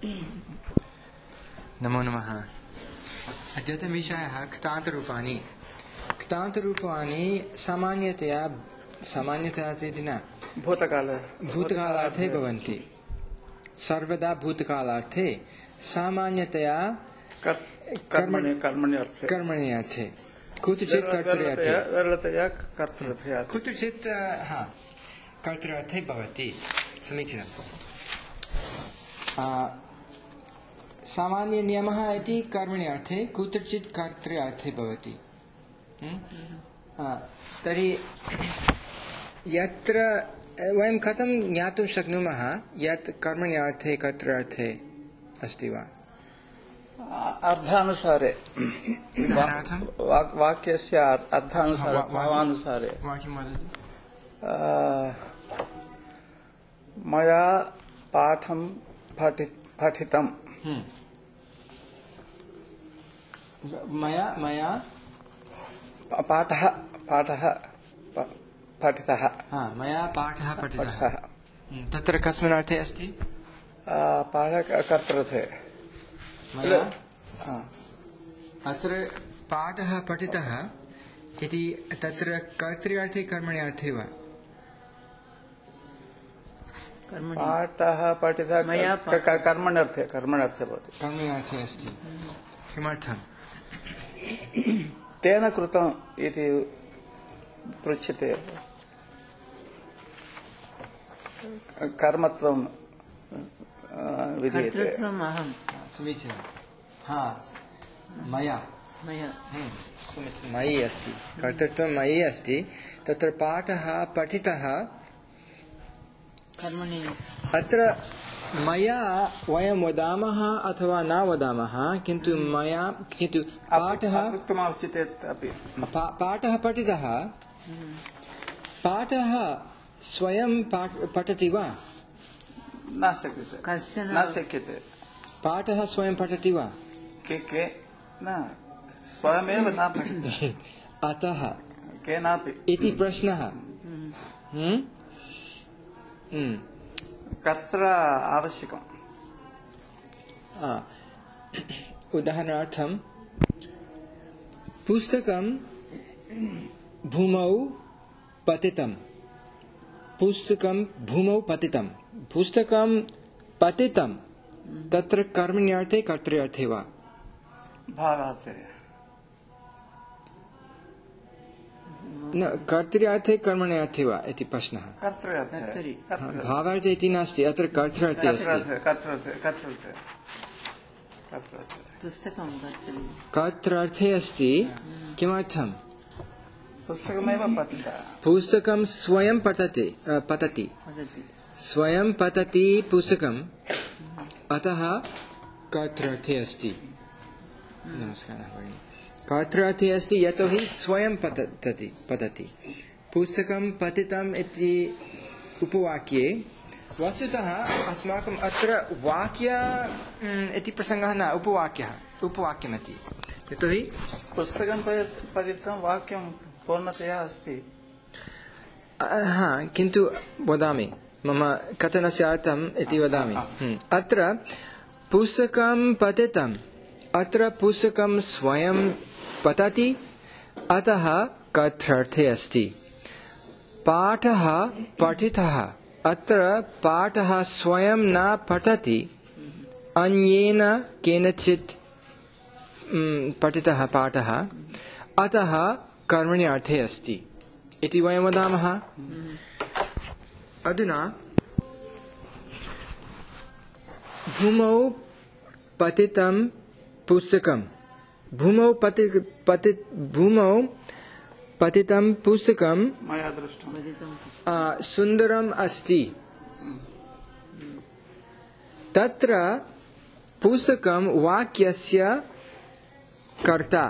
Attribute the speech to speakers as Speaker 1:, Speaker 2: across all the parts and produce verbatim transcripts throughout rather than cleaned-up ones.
Speaker 1: नमो नमः। अद्यतनविषयः क्तान्तरूपाणि। क्तान्तरूपाणि सामान्यतया सामान्यतया इति न
Speaker 2: भूतकाले
Speaker 1: भूतकालार्थे भवन्ति। सर्वदा भूतकालार्थे सामान्यतया
Speaker 2: कर्मणि कर्मणि अर्थे
Speaker 1: कर्मणि अर्थे कुत्रचित् कर्तृर्थे
Speaker 2: सरलतया कर्तृर्थे
Speaker 1: कुत्रचित् हा कर्तृर्थे भवति। समीचीनम्। सामान्य नियमः इति कर्मणि अर्थे कुत्रचित् कर्तृर्थे भवति। तर्हि यत्र वयं कथं ज्ञातुं शक्नुमः यत् कर्मणि अर्थे कर्तृर्थे अस्ति वा?
Speaker 2: अर्थानुसारे वाक्यस्य अर्थानुसारे भावानुसारे
Speaker 1: वाक्यं वदतु।
Speaker 2: मया पाठं पठितं
Speaker 1: मया मया
Speaker 2: पाठः पाठः पठितः
Speaker 1: मया पाठः पठितः। तत्र कस्मिन् अर्थे अस्ति?
Speaker 2: पाठः कर्तृर्थे।
Speaker 1: मया अत्र पाठः पठितः इति तत्र कर्तृर्थे कर्मणि अर्थे वा?
Speaker 2: पाठः पठितः मया कर्मण्यर्थे कर्मण्यर्थे भवति।
Speaker 1: कर्मण्यर्थे अस्ति। किमर्थं?
Speaker 2: तेन कृतम् इति पृच्छ्यते। कर्मत्वं विधीयते।
Speaker 1: समीचीनं। हा मया
Speaker 2: मया
Speaker 1: मयि अस्ति। कर्तृत्वं मयि अस्ति। तत्र पाठः पठितः कर्मणि। अत्र मया वयं वदामः अथवा न वदामः, किन्तु मया किन्तु पाठः पाठः पठितः। पाठः स्वयं पठति वा?
Speaker 2: न शक्यते न शक्यते।
Speaker 1: पाठः स्वयं पठति वा?
Speaker 2: के के न स्वयमेव न पठति।
Speaker 1: अतः
Speaker 2: केनापि
Speaker 1: इति प्रश्नः।
Speaker 2: कर्तृ आवश्यकम्।
Speaker 1: उदाहरणार्थं पुस्तकं भूमौ पतितं। पुस्तकं भूमौ पतितं। पुस्तकं पतितं तत्र कर्मण्यर्थे कर्तृर्थे वा?
Speaker 2: भावार्थे।
Speaker 1: न कर्तृर्थे कर्मण्यर्थे वा इति प्रश्नः।
Speaker 2: कर्तृर्थे
Speaker 1: भावार्थे इति नास्ति, अत्र कर्तृर्थे अस्ति।
Speaker 2: पुस्तकं
Speaker 1: कर्तृर्थे अस्ति। किमर्थं?
Speaker 2: पुस्तकमेव पठितः।
Speaker 1: पुस्तकं स्वयं पठति पठति स्वयं पठति पुस्तकम्, अतः कर्तृर्थे अस्ति। नमस्कारः भगिनी। कर्तृर्थे अस्ति यतोहि स्वयं पठति पठति पुस्तकं पठितम् इति उपवाक्ये। वस्तुतः अस्माकम् अत्र वाक्य इति प्रसङ्गः न, उपवाक्यः उपवाक्यमिति। यतोहि
Speaker 2: पुस्तकं पठितं वाक्यं पूर्णतया अस्ति।
Speaker 1: हा, किन्तु वदामि मम कथनस्य अर्थम् इति वदामि। अत्र पुस्तकं पठितम्, अत्र पुस्तकं स्वयं पठति, अतः कर्तृर्थे अस्ति। पाठः पठितः, अत्र पाठः स्वयं न पठति, अन्येन केनचित् पठितः पाठः, अतः कर्मणि अर्थे अस्ति इति वयं वदामः। अधुना भूमौ पतितं पुस्तकं भूमौ पति पति भूमौ पतितं पुस्तकं
Speaker 2: मया दृष्टं
Speaker 1: सुन्दरम् अस्ति। तत्र पुस्तकं वाक्यस्य कर्ता,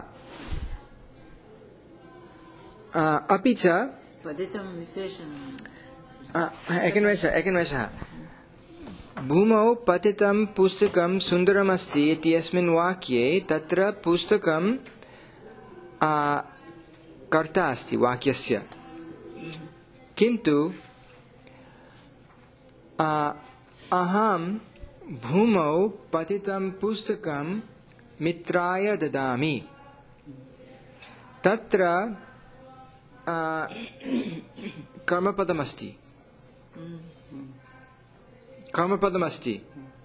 Speaker 1: अपि च
Speaker 3: पतितं विशेषणं
Speaker 1: एकनिमेषः एकनिमेषः भूमौ पतितं पुस्तकं सुन्दरमस्ति इत्यस्मिन् वाक्ये तत्र पुस्तकं कर्ता अस्ति वाक्यस्य। किन्तु अहं भूमौ पतितं पुस्तकं मित्राय ददामि तत्र कर्मपदमस्ति कर्मपदमस्ति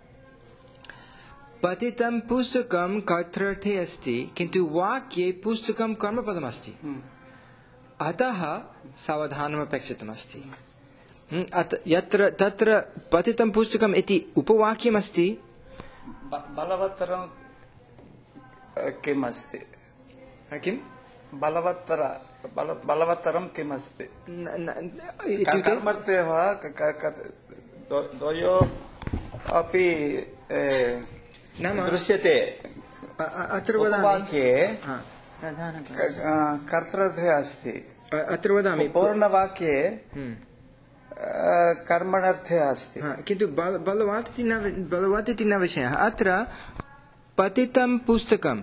Speaker 1: पतितं पुस्तकं कर्तृर्थे अस्ति किन्तु वाक्ये पुस्तकं कर्मपदमस्ति अतः सावधानम् अपेक्षितमस्ति यत्र तत्र पतितं पुस्तकम् इति उपवाक्यमस्ति
Speaker 2: बलवत्तरं किम् अस्ति
Speaker 1: किं
Speaker 2: बलवत्तर बलवत्तरं किम् अस्ति कर्मर्थे वा द्वयोः अपि दृश्यते
Speaker 1: अत्र वाक्ये
Speaker 2: कर्तृर्थे अस्ति
Speaker 1: अत्र वदामि
Speaker 2: पूर्णवाक्ये कर्मणर्थे अस्ति
Speaker 1: किन्तु बलवत् इति न बलवत् इति न विषयः अत्र पतितं पुस्तकं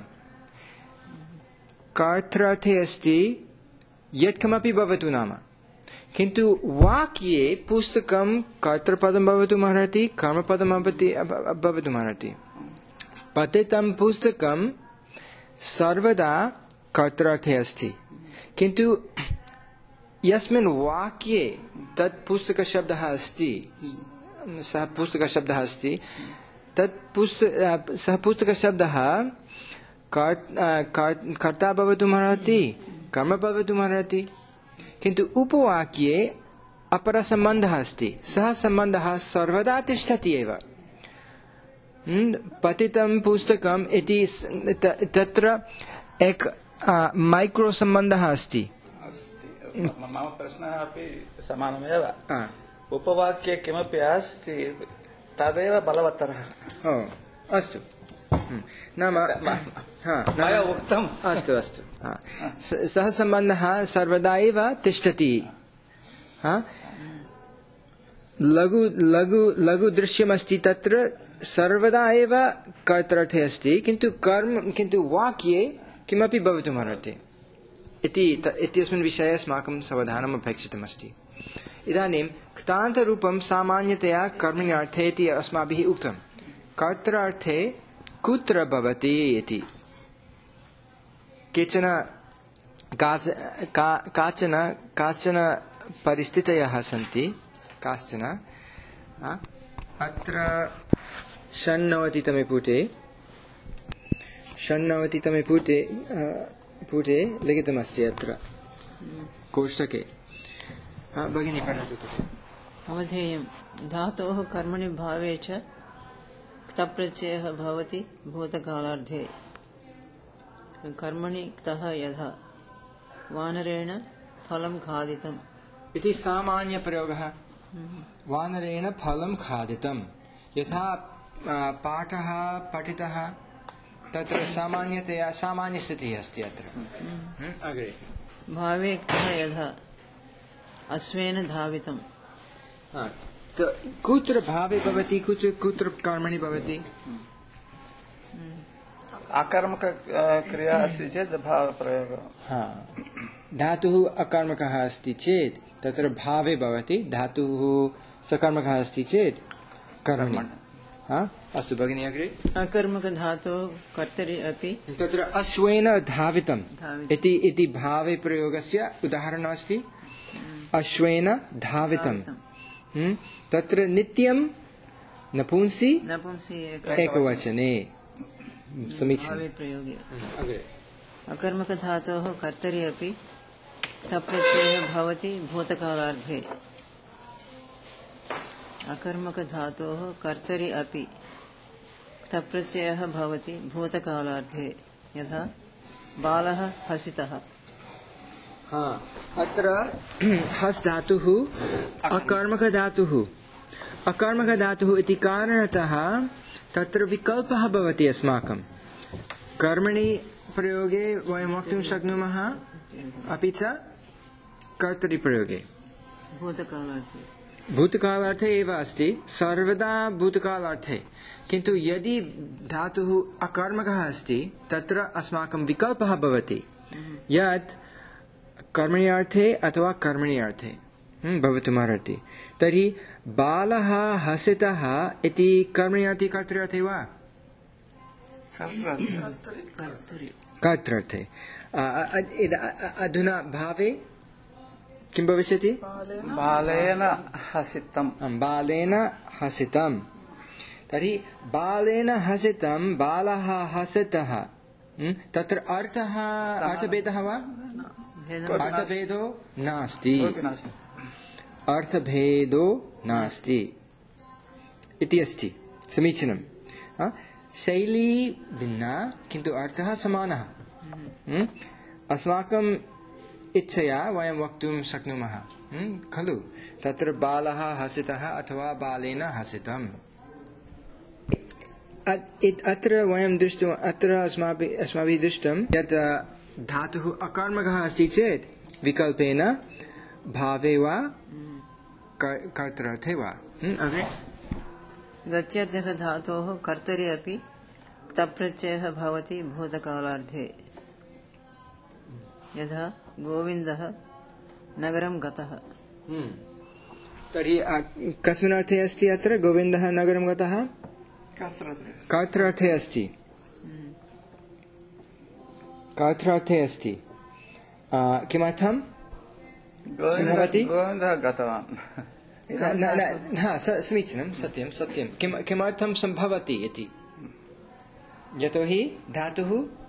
Speaker 1: कर्तृर्थे अस्ति यत्कमपि भवतु नाम किन्तु वाक्ये पुस्तकं कर्तृपदं भवितुमर्हति कर्मपदं भवितुमर्हति पतितं पुस्तकं सर्वदा कर्तृर्थे अस्ति किन्तु यस्मिन् वाक्ये तत् पुस्तकशब्दः अस्ति सः पुस्तकशब्दः अस्ति तत् पुस्तक सः पुस्तकशब्दः कर्ता भवितुमर्हति कर्म भवितुमर्हति किन्तु उपवाक्ये अपरसम्बन्धः अस्ति सः सम्बन्धः सर्वदा तिष्ठति एव पतितं पुस्तकम् इति तत्र एक माइक्रो सम्बन्धः अस्ति
Speaker 2: मम प्रश्नः अपि समानमेव उपवाक्ये किमपि अस्ति तदेव बलवत्तरः
Speaker 1: अस्तु नाम मया उक्तम् अस्तु अस्तु सः सम्बन्धः सर्वदा एव तिष्ठति लघु लघु लघु दृश्यमस्ति तत्र सर्वदा एव कर्तृर्थे अस्ति किन्तु कर्म किन्तु वाक्ये किमपि भवितुमर्हति इति इत्यस्मिन् विषये अस्माकं सावधानम् अपेक्षितमस्ति इदानीं क्तान्तरूपं सामान्यतया कर्मण्यर्थे इति अस्माभिः उक्तं कर्तृर्थे कुत्र भवति इति केचन काचन काचन परिस्थितयः सन्ति काश्चन अत्र षण्णवतितमे पुटे षण्णवतितमे पुटे पुटे लिखितमस्ति अत्र कोष्टके भगिनी पठतु
Speaker 3: अवधेयं धातोः कर्मणि भावे च क्तप्रत्ययः भवति भूतकालार्धे कर्मणि क्तः यथा वानरेण फलं खादितम्
Speaker 1: इति सामान्यप्रयोगः वानरेण फलं खादितं यथा पाठः पठितः तत्र सामान्यतया सामान्यस्थितिः अस्ति अत्र अग्रे
Speaker 3: भावे क्तः यथा अश्वेन धावितं
Speaker 1: कुत्र भावे भवति कुत्र कुत्र कर्मणि भवति
Speaker 2: अकर्मक क्रिया अस्ति चेत् भावप्रयोगः
Speaker 1: धातुः अकर्मकः अस्ति चेत् तत्र भावे भवति धातुः सकर्मकः अस्ति चेत् कर्मणि अस्तु भगिनी अग्रे
Speaker 3: अकर्मक धातोः कर्तरि अपि
Speaker 1: तत्र अश्वेन धावितम् इति इति भावे प्रयोगस्य उदाहरणमस्ति अश्वेन धावितम् तत्र नित्यं नपुंसि
Speaker 3: नपुंसि
Speaker 1: एकवचने
Speaker 3: भावे प्रयोगे अकर्मक धातोः कर्तरि अपि क्तप्रत्ययः भवति भूतकालार्धे अकर्मक धातोः कर्तरि अपि क्तप्रत्ययः भवति भूतकालार्धे यथा बालः हसितः
Speaker 1: अत्र हस् धातुः अकर्मक धातुः अकर्मक धातुः इति कारणतः तत्र विकल्पः भवति अस्माकं कर्मणि प्रयोगे वयं वक्तुं शक्नुमः अपि च कर्तरि प्रयोगे
Speaker 3: भूतकालार्थे
Speaker 1: भूतकालार्थे एव अस्ति सर्वदा भूतकालार्थे किन्तु यदि धातुः अकर्मकः अस्ति तत्र अस्माकं विकल्पः भवति यत् कर्मणि अर्थे अथवा कर्मणि अर्थे भवितुमर्हति। तर्हि बालः हसितः इति कर्मणि अर्थे कर्तृर्थे वा कर्तृर्थे। अधुना भावे किं भविष्यति?
Speaker 2: बालेन हसितं।
Speaker 1: बालेन हसितं। तर्हि बालेन हसितं बालः हसितः तत्र अर्थः अर्थभेदः वा? अर्थभेदो नास्ति। अर्थभेदो नास्ति इति अस्ति। समीचीनं। शैली भिन्ना किन्तु अर्थः समानः। अस्माकम् इच्छया वयं वक्तुं शक्नुमः खलु। तत्र बालः हसितः अथवा बालेन हसितम्। अत्र वयं दृष्टुम् अत्र अस्माभिः अस्माभिः दृष्टं यत् धातुः अकर्मकः अस्ति चेत् विकल्पेन भावे वा कर्तृर्थे वा। अग्रे
Speaker 3: गत्यर्थः धातोः कर्तरि अपि क्तप्रत्ययः भवति भूतकालार्धे। यथा गोविन्दः नगरं गतः।
Speaker 1: तर्हि कस्मिन् अर्थे अस्ति अत्र गोविन्दः नगरं गतः? कर्तृर्थे अस्ति। कर्तृर्थे अस्ति। किमर्थं सम्भवति?
Speaker 2: गोविन्दः गतवान्।
Speaker 1: समीचीनं सत्यं सत्यं। किं किमर्थं सम्भवति इति? यतोहि धातुः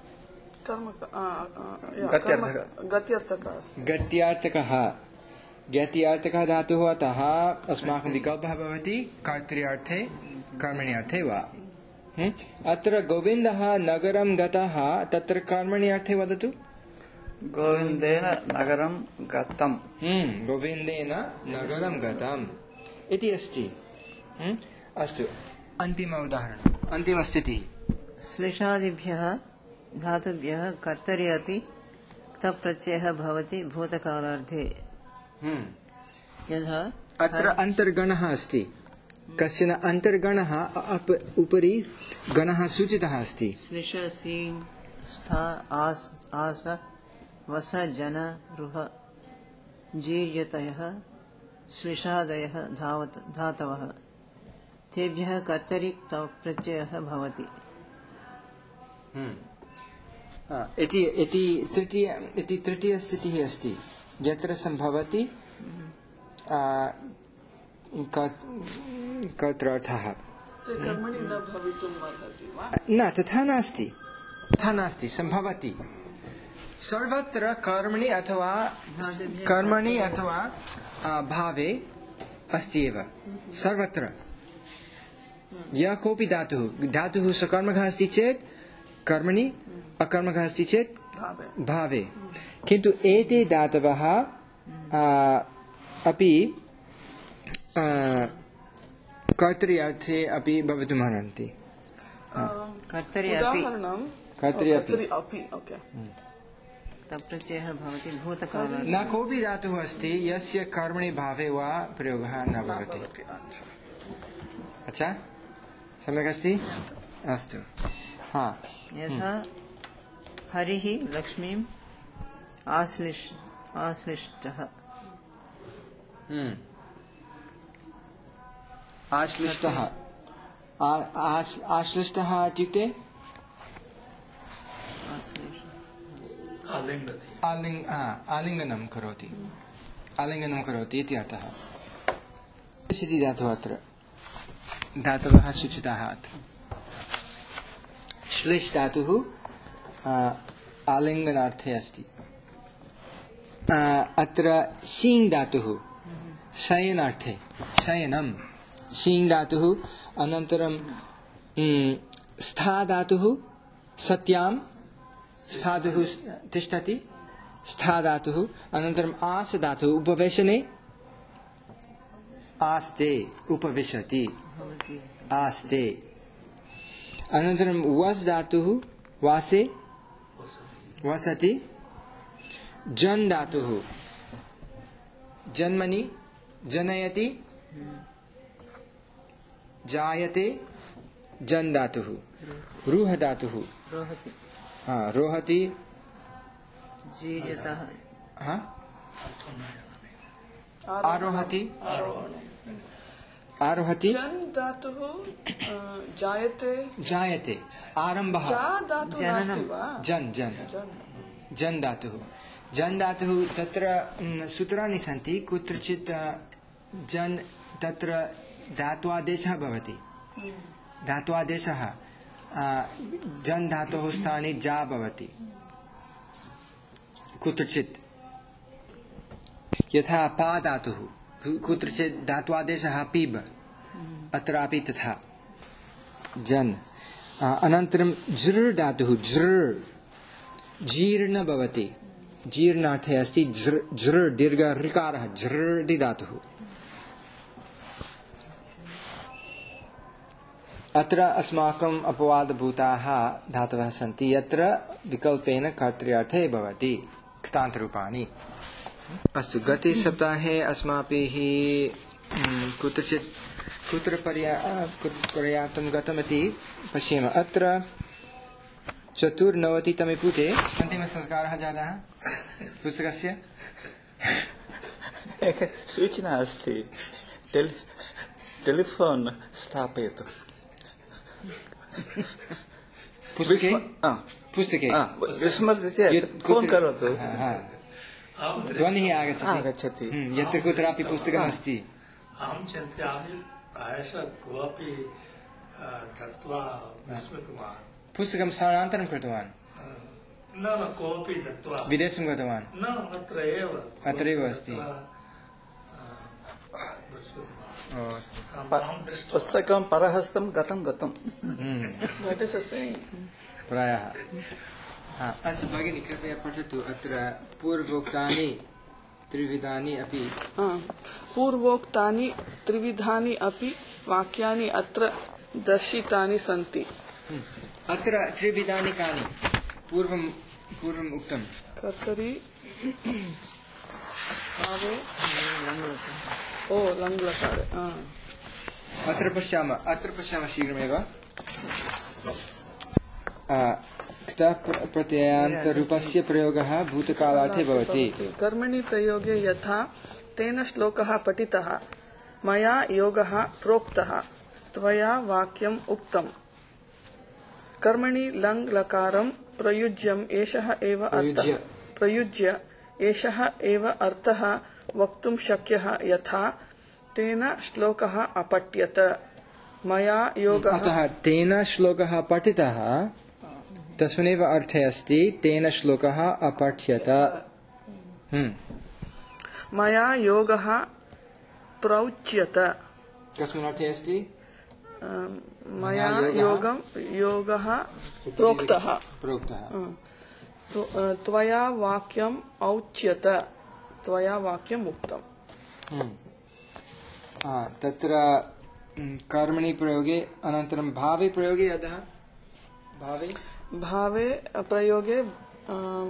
Speaker 1: गत्यार्थकः गत्यार्थकः धातुः अतः अस्माकं विकल्पः भवति कर्तृर्थे कर्मणि अर्थे वा। अत्र गोविन्दः नगरं गतः तत्र कर्मणि अर्थे वदतु।
Speaker 2: गोविन्देन नगरं गतं।
Speaker 1: गोविन्देन नगरं गतम् इति अस्ति। अस्तु अन्तिम उदाहरणम् अन्तिमस्थितिः।
Speaker 3: श्लिषादिभ्यः धातुभ्यः कर्तरि अपि क्तप्रत्ययः भवति भूतकालार्धे। यथा
Speaker 1: अत्र अन्तर्गणः अस्ति। कश्चन अन्तर्गणः उपरि गणः सूचितः अस्ति।
Speaker 3: श्लिष सीङ् स्था आस् आस वस जन रुह जीर्यतयः श्लिषादयः धातवः तेभ्यः कर्तरि क्तप्रत्ययः भवति।
Speaker 1: इति इति तृतीय इति तृतीयस्थितिः अस्ति यत्र सम्भवति कर्तृर्थः। न तथा नास्ति तथा नास्ति सम्भवति। सर्वत्र कर्मणि अथवा कर्मणि अथवा भावे अस्ति एव सर्वत्र। यः कोऽपि धातुः धातुः सकर्मकः अस्ति चेत् कर्मणि अकर्मकः अस्ति चेत् भावे। किन्तु एते धातवः अपि कर्तरि अर्थे अपि भवितुमर्हन्ति।
Speaker 3: कर्तरि अपि
Speaker 1: कर्तरि अपि
Speaker 3: क्तप्रत्ययः भवति भूतकाले।
Speaker 1: न कोऽपि धातुः अस्ति यस्य कर्मणि भावे वा प्रयोगः न भवति। अच्छा सम्यक् अस्ति। अस्तु हा।
Speaker 3: यथा हरिः लक्ष्मीम् आश्लिष आश्लिष्टः।
Speaker 1: आश्लिष्टः आश्लिष्टः इत्युक्ते आलिङ्गनं करोति आलिङ्गनं करोति इति अर्थः। इति धातुः अत्र धातवः सूचिताः अत्र। श्लिष् धातुः आलिङ्गनार्थे अस्ति। अत्र शीङ् धातुः शयनार्थे शयनं शीङ् धातुः। अनन्तरं स्था धातुः सत्यां स्थातुः तिष्ठति स्था धातुः। अनन्तरम् आस धातुः उपवेशने आस्ते उपविशति आस्ते। अनन्तरं वस् धातुः वासे वसति। जन् धातुः जन्मनि जनयति जायते जन् धातुः। रुह धातुः हाँ रोहति
Speaker 3: जीर्यतः।
Speaker 1: हाँ आरोहति आरोहति
Speaker 4: जन धातुः अ, जायते
Speaker 1: जायते आरम्भः
Speaker 4: जा धातुः नास्ति वा
Speaker 1: जन जन
Speaker 4: जन
Speaker 1: जन धातुः जन धातुः तत्र म्, सूत्राणि सन्ति कुत्रचित् अ, जन तत्र धात्वादेशः भवति धात्वादेशः अ, जन धातोः स्थाने जा भवति कुत्रचित् यथा पा धातुः कु- कुत्रचित् धात्वादेशः पीब अत्रापि तथा जन अ, अनन्तरं झृ धातुः झृ जीर्ण भवति जीर्णार्थे अस्ति झृ झृ दीर्घ ऋकारः झृ इति धातुः अत्र अस्माकम् अपवादभूताः धातवः सन्ति यत्र विकल्पेन कर्तृर्थे भवति क्तान्तरूपाणि अस्तु गते सप्ताहे अस्माभिः म्, कुत्रचित् कुत्र पर्या कुत्र पर्याप्तं गतमिति पश्येम अत्र चतुर्नवतितमे पुटे अन्तिमसंस्कारः जातः पुस्तकस्य
Speaker 2: एकः सूचना अस्ति टेल टेलिफोन् स्थापयतु
Speaker 1: पुस्तके
Speaker 2: हा,
Speaker 1: पुस्तके
Speaker 2: हा, विस्मृत्य
Speaker 1: यत्
Speaker 2: फोन्
Speaker 1: कुत्र-
Speaker 2: करोतु
Speaker 1: हा, हा। ध्वनिः आगच्छति
Speaker 2: आगच्छति
Speaker 1: हम्म, यत्र कुत्रापि पुस्तकमस्ति
Speaker 5: अहं चिन्तयामि प्रायशः कोऽपि अ, दत्त्वा विस्मृतवान्
Speaker 1: पुस्तकं स्थानान्तरं कृतवान्
Speaker 5: न न कोऽपि दत्त्वा
Speaker 1: विदेशं गतवान्
Speaker 5: न अत्र एव
Speaker 1: अत्रैव अस्ति।
Speaker 5: दत्त्वा, अ, विस्मृतवान्
Speaker 1: ओ, अस्तु
Speaker 5: अहं अहं दृष्ट्वा
Speaker 2: पुस्तकं परहस्तं गतं गतं
Speaker 1: हम्म,
Speaker 4: What is the saying?
Speaker 1: प्रायः हा, अस्तु भगिनी कृपया पठतु अत्र पूर्वोक्तानि त्रिविधानि अपि
Speaker 4: हा, पूर्वोक्तानि त्रिविधानि अपि वाक्यानि अत्र दर्शितानि सन्ति
Speaker 1: हम्म, अत्र त्रिविधानि कानि पूर्वं पूर्वम् उक्तं
Speaker 4: कर्तरि भावे ओ लङ्लकारे हा
Speaker 1: अत्र पश्यामः अत्र पश्यामः शीघ्रमेव अ, क्तः प्र- प्रत्ययान्तरूपस्य प्रयोगः भूतकालार्थे भवति
Speaker 4: कर्मणि प्रयोगे यथा तेन श्लोकः पठितः मया योगः प्रोक्तः त्वया वाक्यम् उक्तम् कर्मणि लङ् लकारं प्रयुज्यम् एषः एव अर्थः
Speaker 1: प्रयुज्य।
Speaker 4: प्रयुज्य एषः एव अर्थः वक्तुं शक्यः यथा तेन श्लोकः अपठ्यत मया योगः
Speaker 1: अतः तेन श्लोकः पठितः तस्मिन्नेव अर्थे अस्ति तेन श्लोकः अपठ्यत हम्म,
Speaker 4: मया योगः प्रोच्यत
Speaker 1: कस्मिन् अर्थे अस्ति
Speaker 4: मया
Speaker 1: योगः-
Speaker 4: योगं योगः प्रोक्तः
Speaker 1: प्रोक्तः
Speaker 4: त्व- त्वया वाक्यम् औच्यत त्वया वाक्यम् उक्तम्
Speaker 1: हम्म। हा, तत्र हम्म, कर्मणि प्रयोगे अनन्तरं भावे प्रयोगे अतः भावे
Speaker 4: भावे प्रयोगे अम,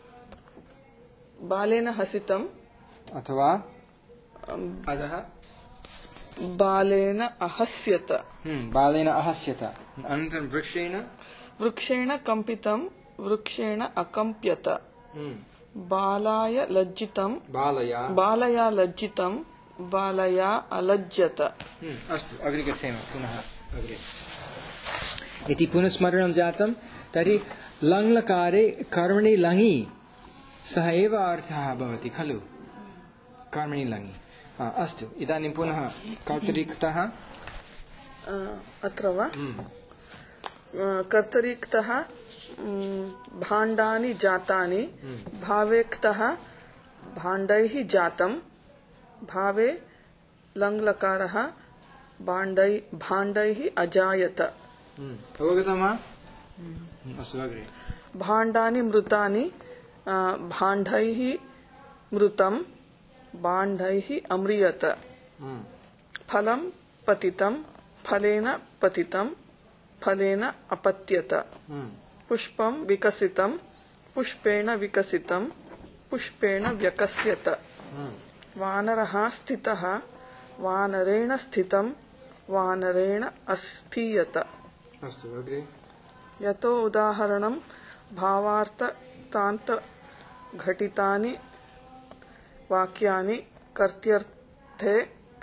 Speaker 4: बालेन हसितम्
Speaker 1: अथवा अतः
Speaker 4: बालेन अहस्यत
Speaker 1: हम्म, बालेन अहस्यत अनन्तरं वृक्षेण
Speaker 4: वृक्षेण कम्पितं वृक्षेण अकम्प्यत
Speaker 1: हम्म,
Speaker 4: बालाय लज्जितं
Speaker 1: बालया
Speaker 4: बालया लज्जितं बालया अलज्जत
Speaker 1: हम्म, अस्तु अग्रे गच्छेम पुनः अग्रे इति पुनः स्मरणं जातं तर्हि लङ्लकारे कर्मणि लङि सः एव अर्थः भवति खलु कर्मणि लङि हा, अस्तु इदानीं पुनः कर्तरिक्तः
Speaker 4: अ, अत्र वा अ, कर्तरिक्तः अम्, भाण्डानि जातानि भावेक्तः भाण्डैः जातं भावे लङ्लकारः भाण्डै भाण्डैः अजायत
Speaker 1: हम्म, अवगतं वा हम्म, अस्तु अग्रे
Speaker 4: भाण्डानि मृतानि अ, भाण्डैः मृतं भाण्डैः अम्रियत
Speaker 1: हम्म,
Speaker 4: फलं पतितं फलेन पतितं फलेन अपत्यत
Speaker 1: हम्म,
Speaker 4: पुष्पं विकसितं पुष्पेण विकसितं पुष्पेण व्यकस्यत
Speaker 1: हम्म,
Speaker 4: वानरः स्थितः वानरेण स्थितं वानरेण अस्थीयत
Speaker 1: अस्तु अग्रे
Speaker 4: यतो उदाहरणं भावार्थतान्त घटितानि वाक्यानि कर्त्यर्थे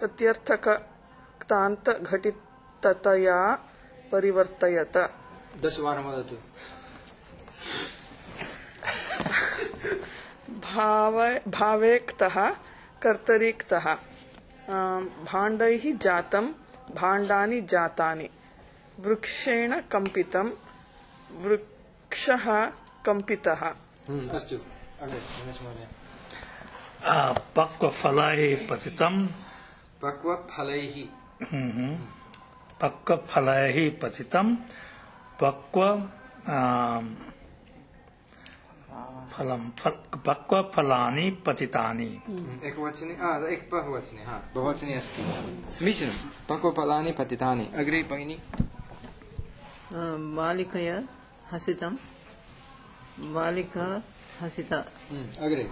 Speaker 4: प्रत्यर्थक्तान्तघटिततया परिवर्तयत।
Speaker 1: दशवारं वदतु।
Speaker 4: भाव भावेक्तः कर्तरिक्तः भाण्डैः जातं भाण्डानि जातानि वृक्षेण कम्पितं वृक्षः कम्पितः।
Speaker 1: अस्तु अग्रे रमेश महोदय।
Speaker 5: पक्वफलैः पतितं
Speaker 1: पक्वफलैः
Speaker 5: पक्वफलैः पतितं पक्व फलं पक्वफलानि पतितानि।
Speaker 1: एकवचने एक बहुवचने हा बहुवचने अस्ति। समीचीनं। पक्वफलानि पतितानि। अग्रे भगिनी।
Speaker 3: बालिकया हसितं बालिका हसिता।
Speaker 1: अग्रे।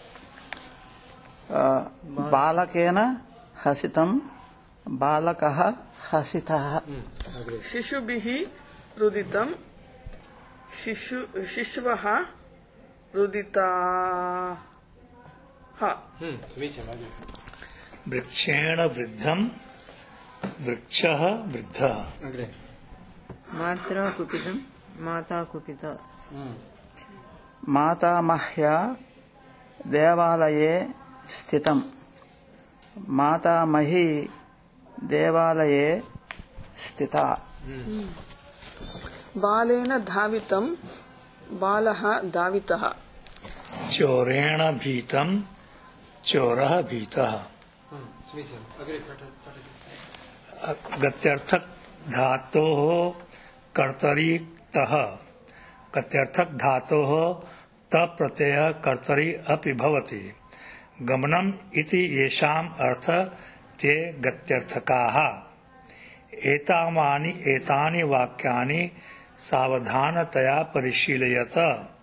Speaker 2: बालकेन हसितं बालकः हसितः।
Speaker 4: शिशुभिः रुदितं शिशु शिशवः रुदिताः।
Speaker 1: समीचीनं।
Speaker 5: वृक्षेण वृद्धं वृक्षः वृद्धः।
Speaker 1: अग्रे।
Speaker 3: मात्रा कुपितं माता कुपिता।
Speaker 2: मातामह्या देवालये स्थितं मातामही देवालये स्थिता।
Speaker 4: बालेन धावितं बालः धावितः।
Speaker 5: चोरेण भीतं चोरः भीतः।
Speaker 1: समीचीनं। अग्रे
Speaker 5: गत्यर्थक धातोः कर्तरी तः गत्यर्थक धातोः त प्रत्ययः कर्तरी अपि भवति। गमनम् इति येषाम् अर्थ ते गत्यर्थकाः। एतावानि एतानि वाक्यानि सावधानतया परिशीलयत।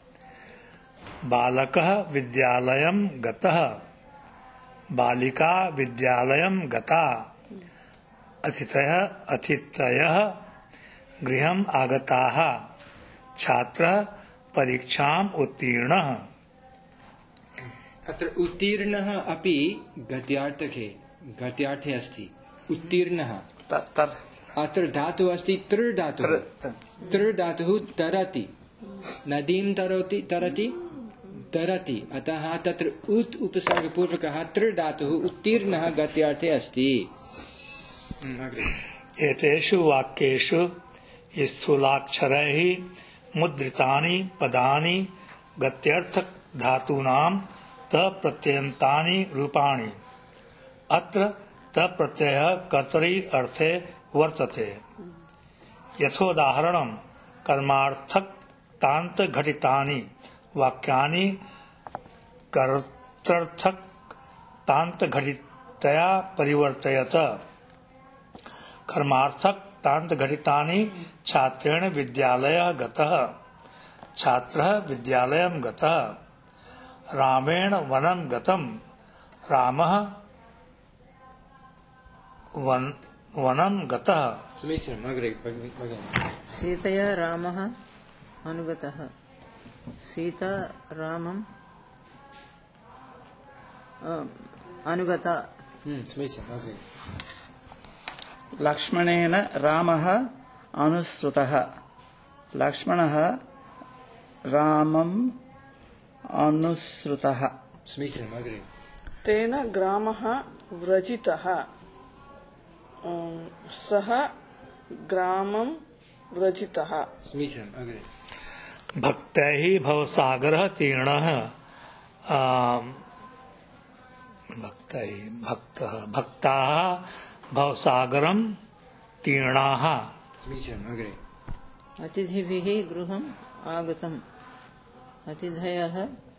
Speaker 5: बालकः विद्यालयं गतः बालिका विद्यालयं गता। अतिथयः अतिथयः गृहम् आगताः। छात्रः परीक्षाम् उत्तीर्णः।
Speaker 1: अत्र उत्तीर्णः अपि गद्यार्थके गद्यार्थे अस्ति। उत्तीर्णः अत्र धातुः अस्ति तृ धातुः। तृ धातुः तरति नदीं तरोति तरति तरति अतः तत्र उत् उपसर्गपूर्वकः तृ धातुः उत्तीर्णः गद्यार्थे अस्ति।
Speaker 5: एतेषु वाक्येषु स्थूलाक्षरैः मुद्रितानि पदानि गत्यर्थक धातूनां त प्रत्ययन्तानि रूपाणि। अत्र त प्रत्ययः कर्तरी अर्थे वर्तते। यथोदाहरणं कर्मार्थक तान्त घटितानि वाक्यानि कर्तर्थक तान्त घटितया परिवर्तयत। कर्मार्थक तान्त घटितानि छात्रेण विद्यालयः गतः छात्रः विद्यालयं गतः। रामेण वनं गतं रामः वन वनं गतः।
Speaker 1: समीचीनम्। अग्रे भगिनी।
Speaker 3: सीतया रामः अनुगतः सीता रामम् अनुगता।
Speaker 1: समीचीनम्। अग्रे।
Speaker 2: लक्ष्मणेन रामः अनुसृतः लक्ष्मणः रामम् अनुसृतः।
Speaker 1: समीचीनम्। अग्रे।
Speaker 4: तेन ग्रामः व्रजितः सः ग्रामं व्रजितः।
Speaker 1: समीचीनम्। अग्रे।
Speaker 5: भक्तैः भवसागरः तीर्णः भक्तैः भक्तः भक्ताः भवसागरं तीर्णाः।
Speaker 1: समीचीनम्। अग्रे।
Speaker 3: अतिथिभिः गृहम् आगतम् अतिथयः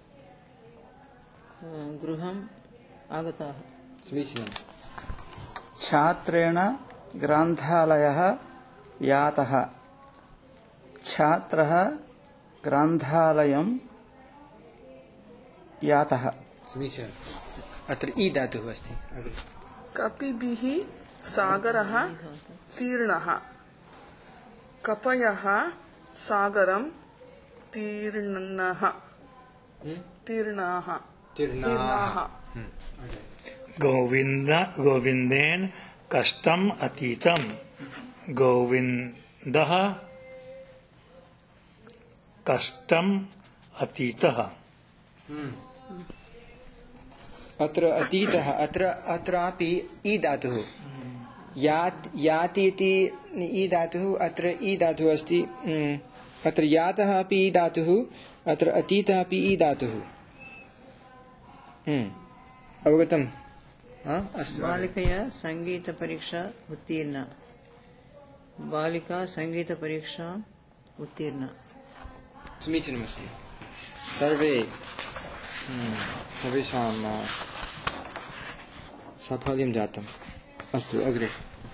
Speaker 3: गृहम् आगताः।
Speaker 1: समीचीनम्।
Speaker 2: छात्रेण ग्रन्थालयः यातः छात्रः ग्रन्थालयं यातः।
Speaker 1: समीचीनम्। अत्र ई धातुः अस्ति। अग्रे।
Speaker 4: कपिभिः सागरः तीर्णः कपयः सागरं तीर्णः तीर्णाः तीर्णाः।
Speaker 5: गोविंद गोविंदेन कष्टम अतीतम गोविंदः कष्टम अतीतः।
Speaker 1: अत्र अतीतः अत्र अत्रापि ई धातुः यात् याति इति ई धातुः अत्र ई धातुः अस्ति। अत्र यातः अपि ई धातुः अत्र अतीतः अपि ई धातुः। अवगतम्? अस्तु।
Speaker 3: बालिकया सङ्गीतपरीक्षा उत्तीर्णा। बालिका सङ्गीतपरीक्षा उत्तीर्णा।
Speaker 1: समीचीनमस्ति। सर्वे सर्वेषां साफल्यं जातम्। अस्तु अग्रे।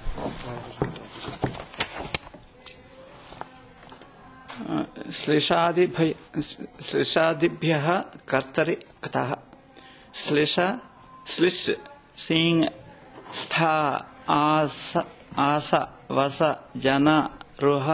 Speaker 2: श्लेषादिभ्य श्लेषादिभ्यः कर्तरि कथः। श्लेष श्लिष् सिंह स्था आस आस वस जन रोह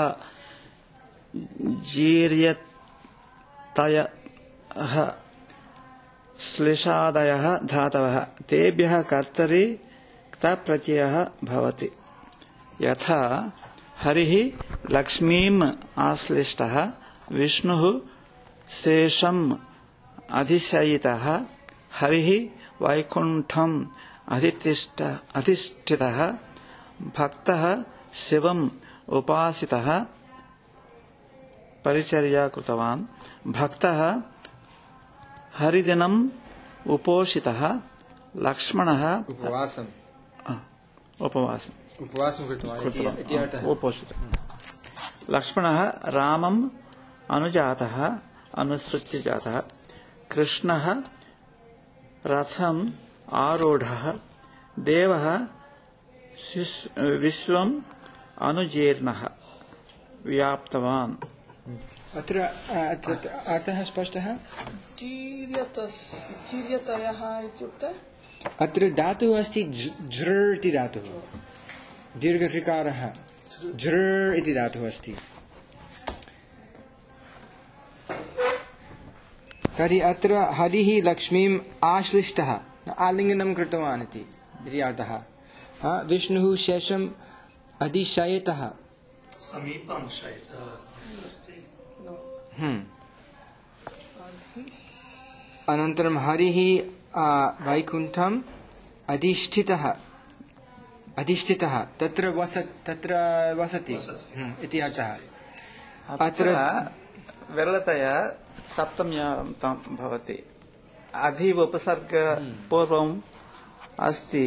Speaker 2: जीर्यतयः श्लेषादयः धातवः तेभ्यः कर्तरि क्तप्रत्ययः भवति। यथा हरिः लक्ष्मीम् आश्लिष्टः विष्णुः शेषम् अधिशयितः हरिः वैकुण्ठम् अधितिष्ठ अधिष्ठितः भक्तः शिवम् उपासितः परिचर्या कृतवान् भक्तः हरिदिनम् उपोषितः लक्ष्मणः
Speaker 1: उपवासम्
Speaker 2: उपवासम्
Speaker 1: उपवासं कृतवान् इति अर्थः।
Speaker 2: उपोषितः लक्ष्मणः रामम् अनुजातः अनुसृत्य जातः कृष्णः रथम् आरूढः देवः विश्वम् अनुजीर्णः व्याप्तवान्।
Speaker 1: अत्र अर्थः स्पष्टः।
Speaker 4: जीर्यतयः इत्युक्ते
Speaker 1: अत्र धातुः अस्ति झृ इति धातुः दीर्घऋकारः झृ इति धातुः अस्ति। तर्हि अत्र हरिः लक्ष्मीम् आश्लिष्टः आलिङ्गनं कृतवान् इति अर्थः। विष्णुः शेषम् अधिशयितः
Speaker 5: समीपं शयितः अस्ति।
Speaker 1: अनन्तरं हरिः वैकुण्ठम् अधिष्ठितः अधिष्ठितः तत्र वस तत्र वसति इति अर्थः।
Speaker 2: अत्र विरलतया सप्तम्यान्तं भवति। अधि उपसर्ग पूर्वम् अस्ति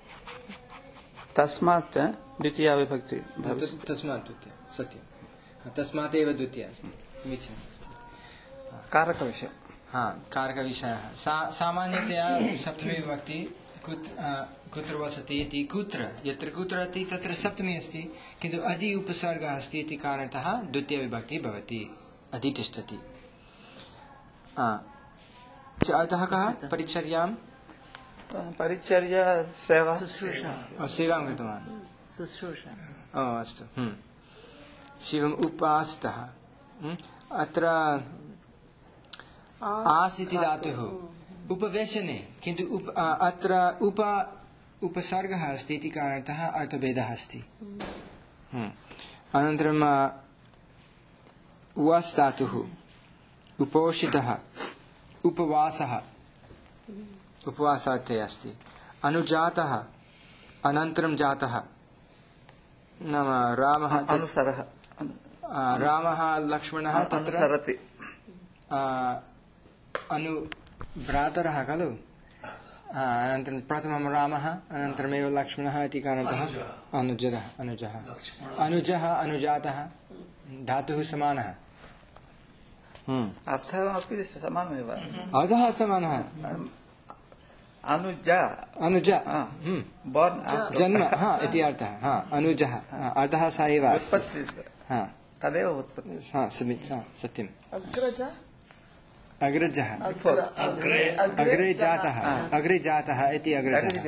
Speaker 2: तस्मात् द्वितीया विभक्ति भवति।
Speaker 1: तस्मात् द्वितीया सत्यं तस्मात् एव द्वितीया अस्ति। समीचीनम् अस्ति।
Speaker 2: कारकविषयः
Speaker 1: हा कारकविषयः सा सामान्यतया सप्तमी विभक्ति कुत्र कुत्र वसति इति कुत्र यत्र कुत्र अस्ति तत्र सप्तमी अस्ति किन्तु अधि उपसर्गः अस्ति इति कारणतः द्वितीया विभक्ति भवति अधितिष्ठति। अर्थः कः परिचर्यां
Speaker 2: परिचर्या सेवा
Speaker 1: सेवां कृतवान्
Speaker 3: शुश्रूषा।
Speaker 1: ओ अस्तु शिवम् उपासितः। अत्र आस् इति धातुः उपवेशने किन्तु उप अत्र उप उपसर्गः अस्ति इति कारणतः अर्थभेदः अस्ति। अनन्तरं वस् धातुः उपोषितः उपवासः उपवासार्थे अस्ति। अनुजातः अनन्तरं जातः नाम रामः
Speaker 2: अनुसरः
Speaker 1: रामः लक्ष्मणः तत्र अनु भ्रातरः खलु। अनन्तरं प्रथमं रामः अनन्तरमेव लक्ष्मणः इति कारणतः अनुजः अनुजः अनुजः अनुजातः धातुः समानः।
Speaker 2: अर्थः अपि समानमेव।
Speaker 1: अर्थः समानः।
Speaker 2: अनुजा
Speaker 1: अनुजा जन्म हा इति अर्थः। हा अनुजः अर्थः स एव
Speaker 2: उत्पत्ति तदेव उत्पत्ति।
Speaker 1: हा सत्यम्।
Speaker 4: अग्रजा
Speaker 1: अग्रजः अग्रे जातः अग्रे जातः इति अग्रजः।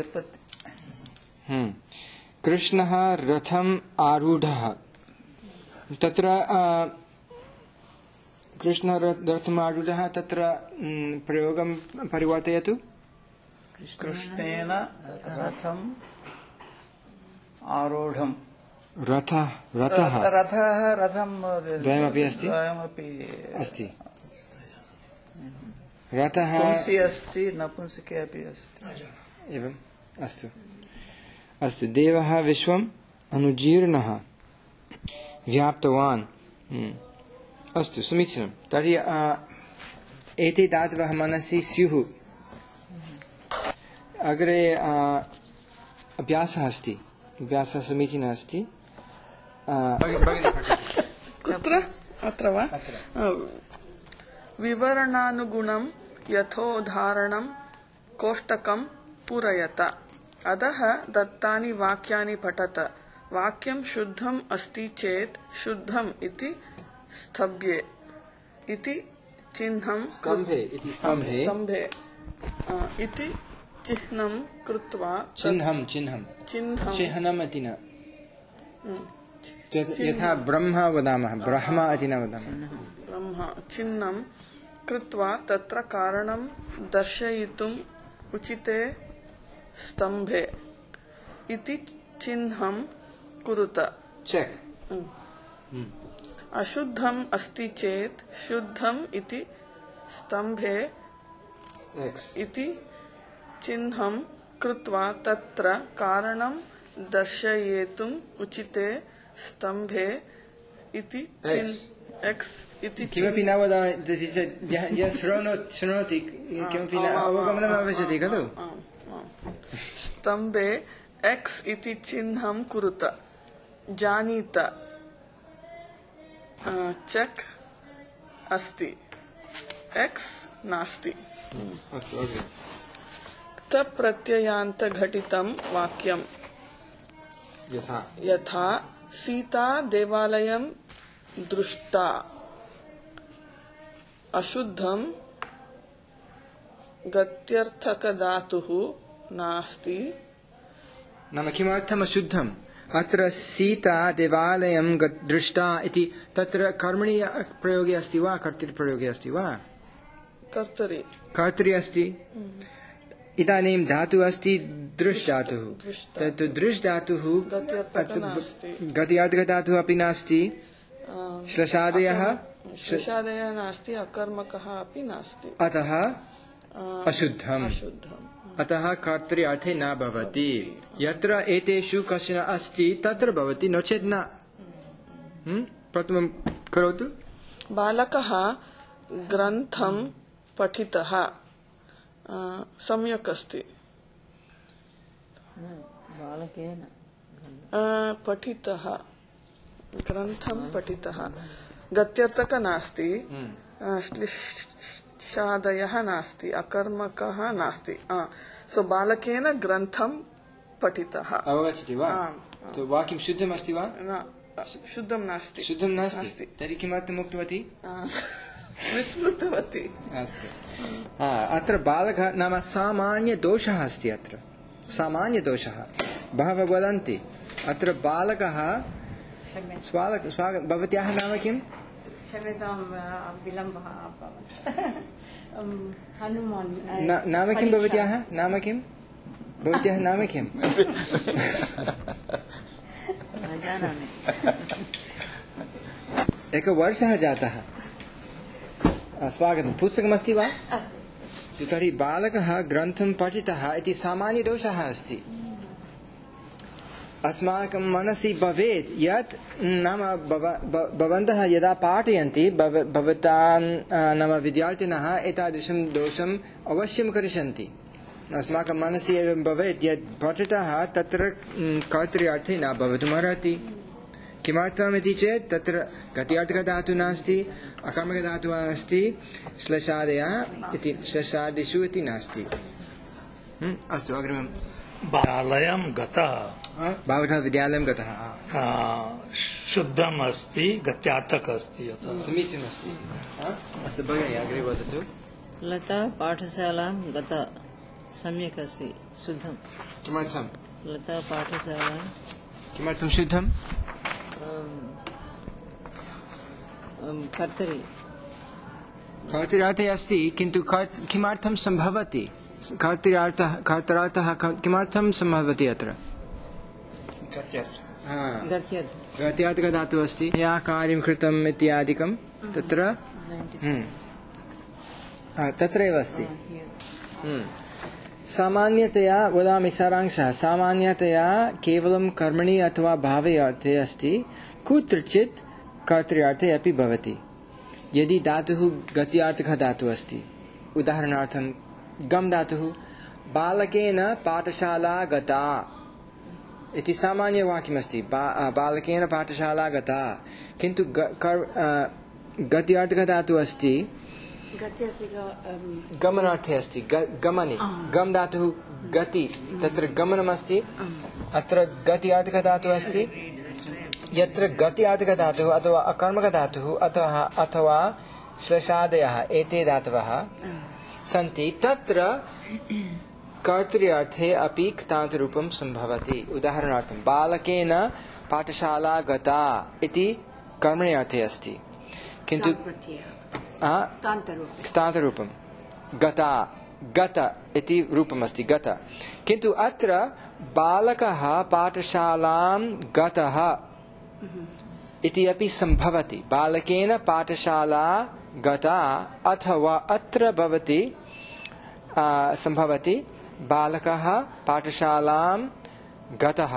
Speaker 1: कृष्णः रथम् आरूढः तत्र कृष्णः रथम् आरूढः तत्र प्रयोगं परिवर्तयतु।
Speaker 2: कृष्णेन रथम् आरूढम्
Speaker 1: रथः रथः
Speaker 2: रथः रथं
Speaker 1: द्वयमपि अस्ति
Speaker 2: द्वयमपि
Speaker 1: अस्ति रथः
Speaker 2: पुंसि अस्ति नपुंसके अपि अस्ति
Speaker 1: एवम् अस्तु अस्तु देवः विश्वम् अनुजीर्णः व्याप्तवान् अस्तु समीचीनं तर्हि एते धातवः मनसि स्युः अग्रे अभ्यासः अस्ति अभ्यासः समीचीनः अस्ति
Speaker 4: कुत्र अत्र वा विवरणानुगुणं यथोदाहरणं कोष्टकं पूरयत अधः दत्तानि वाक्यानि पठत वाक्यं शुद्धम् अस्ति चेत् शुद्धम् इति स्तभ्ये इति चिह्नं
Speaker 1: स्तम्भे इति स्तम्भे
Speaker 4: स्तम्भे इति चिह्नं कृत्वा
Speaker 1: चिह्नं चिह्नं
Speaker 4: चिह्नं
Speaker 1: चिह्नम् इति न यथा ब्रह्म वदामः ब्रह्म इति न वदामः
Speaker 4: ब्रह्म चिह्नं कृत्वा तत्र कारणं दर्शयितुम् उचिते स्तम्भे इति चिह्नं कुरुत
Speaker 1: चेक्
Speaker 4: अशुद्धम् अस्ति चेत् शुद्धम् इति स्तम्भे इति चिह्नं कृत्वा तत्र कारणं दर्शयितुम् उचिते स्तम्भे इति एक्स् इति
Speaker 1: किमपि न वदामि यः शृणोति किमपि न अवगमनम् आवश्यकं खलु
Speaker 4: स्तम्भे एक्स् इति चिह्नं कुरुत जानीत चेक् अस्ति एक्स् नास्ति तप्रत्ययान्तघटितं वाक्यं
Speaker 1: यथा
Speaker 4: यथा सीता देवालयं दृष्टा अशुद्धं गत्यर्थकधातुः नास्ति
Speaker 1: नाम किमर्थम् अशुद्धम् अत्र सीता देवालयं दृष्टा इति तत्र कर्मणि प्रयोगे अस्ति वा कर्तृप्रयोगे अस्ति वा
Speaker 4: कर्तरि
Speaker 1: कर्तरि अस्ति इदानीं धातुः अस्ति दृश् धातुः तत् दृश् धातुः गत्यार्थकधातुः अपि नास्ति श्लेषादयः
Speaker 4: श्लेषादयः नास्ति अकर्मकः अपि नास्ति
Speaker 1: अतः अशुद्धम् अतः कर्तरि अर्थे न भवति यत्र एतेषु कश्चन अस्ति तत्र भवति नो चेत् न प्रथमं करोतु
Speaker 4: बालकः ग्रन्थं पठितः सम्यक् अस्ति
Speaker 3: बालकेन
Speaker 4: पठितः ग्रन्थं पठितः गत्यर्थक नास्ति श्लेषादयः नास्ति अकर्मकः नास्ति सो बालकेन ग्रन्थं पठितः
Speaker 1: अवगच्छति वा तो वाक्यं शुद्धम् अस्ति वा
Speaker 4: न शुद्धं नास्ति
Speaker 1: शुद्धं नास्ति तर्हि किमर्थम् उक्तवती
Speaker 4: विस्मृतवती
Speaker 1: अस्तु अत्र बालकः नाम सामान्यदोषः अस्ति अत्र सामान्यदोषः बहवः वदन्ति अत्र बालकः भवत्याः नाम किं नाम किं भवत्याः नाम किं भवत्याः नाम किं एकवर्षः जातः स्वागतं पुस्तकमस्ति वा तर्हि बालकः ग्रन्थं पठितः इति सामान्यदोषः अस्ति अस्माकं मनसि भवेत् यत् नाम भवन्तः यदा पाठयन्ति भवतां नाम विद्यार्थिनः एतादृशं दोषम् अवश्यं करिष्यन्ति अस्माकं मनसि एवं भवेत् यत् पठितः तत्र कर्तृर्थे न भवितुमर्हति किमर्थमिति चेत् तत्र गत्यार्थकधातुः नास्ति अकर्मकधातुः अस्ति श्लेषादयः इति श्लेषादिषु इति नास्ति अस्तु अग्रिमं
Speaker 5: विद्यालयं गतः
Speaker 1: बालकः विद्यालयं गतः
Speaker 5: शुद्धम् अस्ति गत्यार्थकः अस्ति
Speaker 1: समीचीनमस्ति अस्तु भगिनी अग्रे वदतु
Speaker 3: लता पाठशालां गता सम्यक् अस्ति शुद्धं
Speaker 1: किमर्थं
Speaker 3: लता पाठशालां
Speaker 1: किमर्थं शुद्धं
Speaker 3: कर्तरि
Speaker 1: कर्तृर्थे अस्ति किन्तु किमर्थं सम्भवति कर्तृर्थः कर्तृर्थः किमर्थं सम्भवति अत्र?
Speaker 3: गत्यर्थ
Speaker 1: गत्यार्थः धातुः अस्ति, या कार्यं कृतम् इत्यादिकं तत्र तत्रैव अस्ति। सामान्यतया वदामि सारांशः, सामान्यतया केवलं कर्मणि अथवा भावे अर्थे अस्ति, कुत्रचित् कर्तृर्थे अपि भवति। यदि धातुः गत्यार्थः धातुः अस्ति, उदाहरणार्थं गम धातुः, बालकेन पाठशाला गता इति सामान्यवाक्यमस्ति, बा, बालकेन पाठशाला गता, किन्तु गत्यार्थः धातुः अस्ति, गमनार्थे अस्ति, गमने, गम धातुः गति, तत्र गमनमस्ति, अत्र गत्यार्थः धातुः अस्ति। यत्र गत्यार्थः धातुः अथवा अकर्मकः धातुः अथवा अथवा श्लेषादयः एते धातवः सन्ति, तत्र कर्तृर्थे अपि क्तान्तरूपं सम्भवति। उदाहरणार्थं बालकेन पाठशाला गता इति कर्मणि अर्थे अस्ति, किन्तु क्तान्तरूपं गता गत इति रूपमस्ति, गत, किन्तु अत्र बालकः पाठशालां गतः इति अपि सम्भवति। बालकेन पाठशाला गता अथवा अत्र भवति सम्भवति बालकः पाठशालां गतः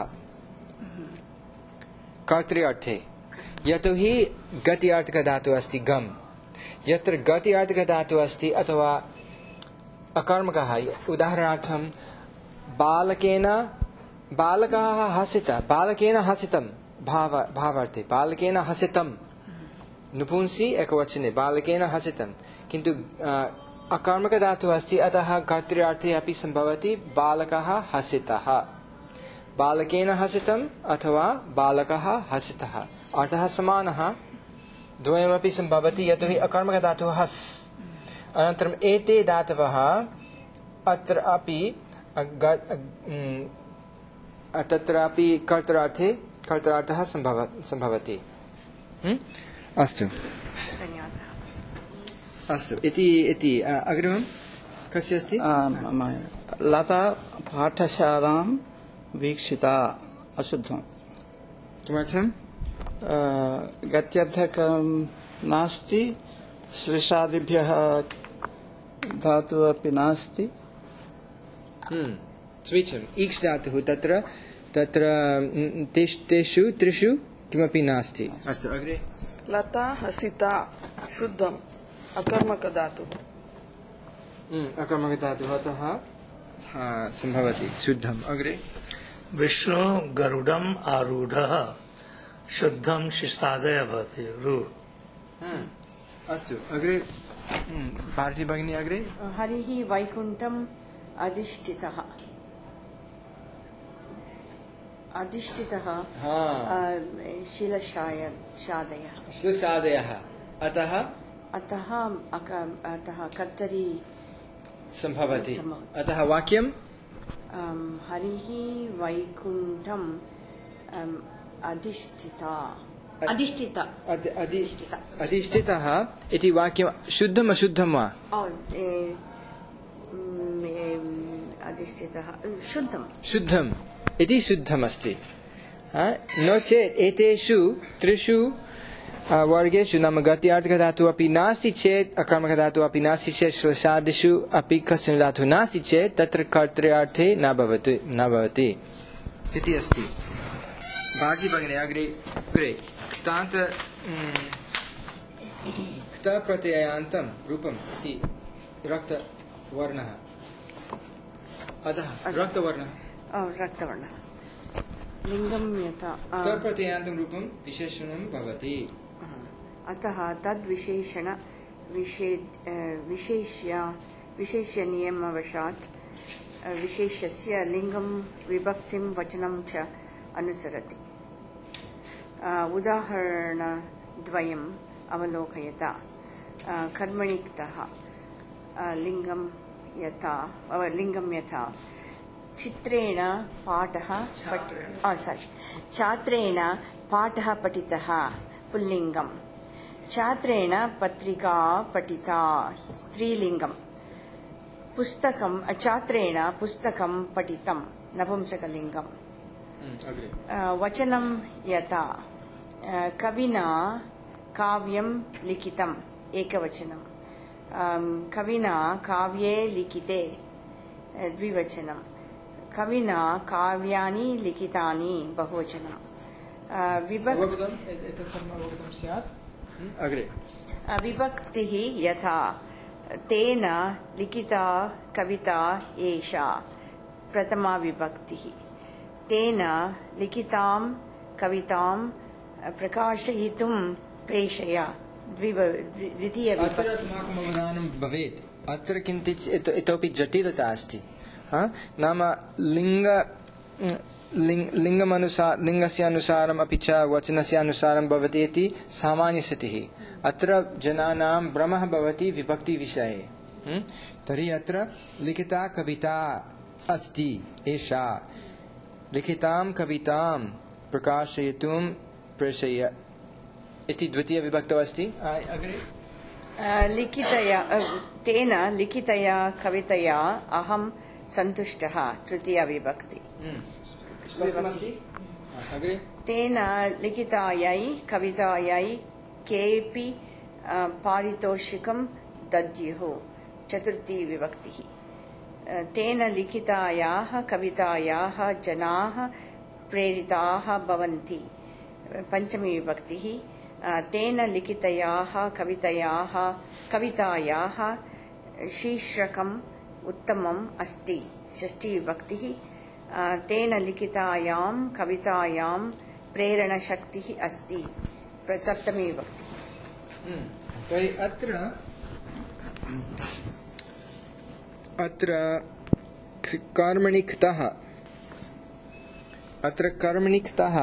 Speaker 1: कर्तृर्थे, यतोहि गत्यार्थः धातुः अस्ति गम। यत्र गत्यार्थः धातुः अस्ति अथवा अकर्मकः, उदाहरणार्थं बालकेन बालकः हसित, बालकेन हसितं भाव भावार्थे, बालकेन हसितं नुपुंसि एकवचने, बालकेन हसितं, किन्तु अकर्मकः धातुः अस्ति, अतः कर्तृर्थे अपि सम्भवति बालकः हसितः, बालकेन हसितम् अथवा बालकः हसितः, अर्थः समानः, द्वयमपि सम्भवति, यतोहि अकर्मकः धातुः हस्। अनन्तरम् एते धातवः अत्र अपि तत्रापि कर्तृर्थे कर्तृर्थः सम्भवति। अस्तु अस्तु इति इति अग्रिमं कस्य अस्ति?
Speaker 2: लता पाठशालां वीक्षिता अशुद्धं।
Speaker 1: किमर्थं?
Speaker 2: गत्यर्थकं नास्ति, श्लेषादिभ्यः धातुः अपि नास्ति।
Speaker 1: समीचीनम्। ईक्ष् धातुः तत्र तत्र तेषु त्रिषु किमपि नास्ति। अस्तु अग्रे।
Speaker 4: लता हसिता शुद्धम् अकर्मक धातुः।
Speaker 1: अकर्मक धातुः अतः सम्भवति शुद्धम्। अग्रे।
Speaker 5: विष्णु गरुडम् आरूढः शुद्धं शिष्टादय भवति रु।
Speaker 1: अस्तु अग्रे। भारती भगिनी अग्रे।
Speaker 3: हरिः वैकुण्ठम् अधिष्ठितः अधिष्ठितः शिलशादयः
Speaker 1: शिलशादयः अतः
Speaker 3: अतः अतः कर्तरी
Speaker 1: सम्भवति। अतः वाक्यं
Speaker 3: हरिः वैकुण्ठम् अधिष्ठिता अधिष्ठिता
Speaker 1: अधिष्ठितः इति वाक्यं शुद्धम् अशुद्धं वा?
Speaker 3: अधिष्ठितः शुद्धं
Speaker 1: शुद्धम् इति शुद्धमस्ति। नो चेत् एतेषु त्रिषु वर्गेषु नाम गत्यार्थः धातुः अपि नास्ति चेत् अकर्मकः धातुः अपि नास्ति चेत् श्लेषादिषु अपि कश्चन धातुः नास्ति चेत् तत्र कर्तृर्थे न भवति न भवति इति अस्ति। भारती भगिनी अग्रे अग्रे क्तान्त क्तप्रत्ययान्तं रूपम् इति रक्तवर्णः अतः रक्तवर्णः
Speaker 3: रक्तवर्णः लिङ्गं यथा
Speaker 1: क्तप्रत्ययान्तं रूपं विशेषणं भवति।
Speaker 3: अतः तद्विशेषण विशेष्य विशेष्यनियमवशात् विशेष्यस्य लिङ्गं विभक्तिं वचनं च अनुसरति। उदाहरणद्वयम् अवलोकयता कर्मणि क्तः लिङ्गं यथा लिङ्गं यथा चित्रेण पाठः सारी छात्रेण पाठः पठितः पुल्लिङ्गं, छात्रेण पत्रिका पठिता स्त्रीलिङ्गं, पुस्तकं छात्रेण पुस्तकं पठितं नपुंसकलिङ्गम् वचनं यथा कविना काव्यं लिखितम् एकवचनं कविना काव्ये लिखिते द्विवचनं कविना काव्यानि लिखितानि बहुवचनं विभक्तिः यथा तेन लिखिता कविता एषा प्रथमा विभक्तिः तेन लिखितां कवितां प्रकाशयितुं प्रेषय द्वितीय
Speaker 1: अत्र अस्माकम् अवधानं भवेत् अत्र किञ्चित् इतोपि जटिलता अस्ति नाम लिङ्ग लिङ्गमनुसार लिङ्गस्य अनुसारम् अपि च वचनस्य अनुसारं भवति इति सामान्यस्थितिः अत्र जनानां भ्रमः भवति विभक्तिविषये तर्हि अत्र लिखिता कविता अस्ति एषा लिखितां कवितां प्रकाशयितुं प्रेषय इति द्वितीय विभक्तौ अस्ति अग्रे
Speaker 3: लिखितया तेन लिखितया कवितया अहं सन्तुष्टः तृतीया विभक्ति तेन लिखितायै कवितायै केऽपि पारितोषिकं दद्युः चतुर्थी विभक्तिः तेन लिखितायाः कवितायाः जनाः प्रेरिताः भवन्ति पंचमी विभक्तिः तेन लिखितायाः कवितायाः कवितायाः शीर्षकम् उत्तमम् अस्ति षष्ठी विभक्तिः तेन लिखितायां कवितायां प्रेरणशक्तिः अस्ति सप्तमी विभक्तिः
Speaker 1: तर्हि अत्र अत्र कर्मणिक्तः अत्र कर्मणिक्तः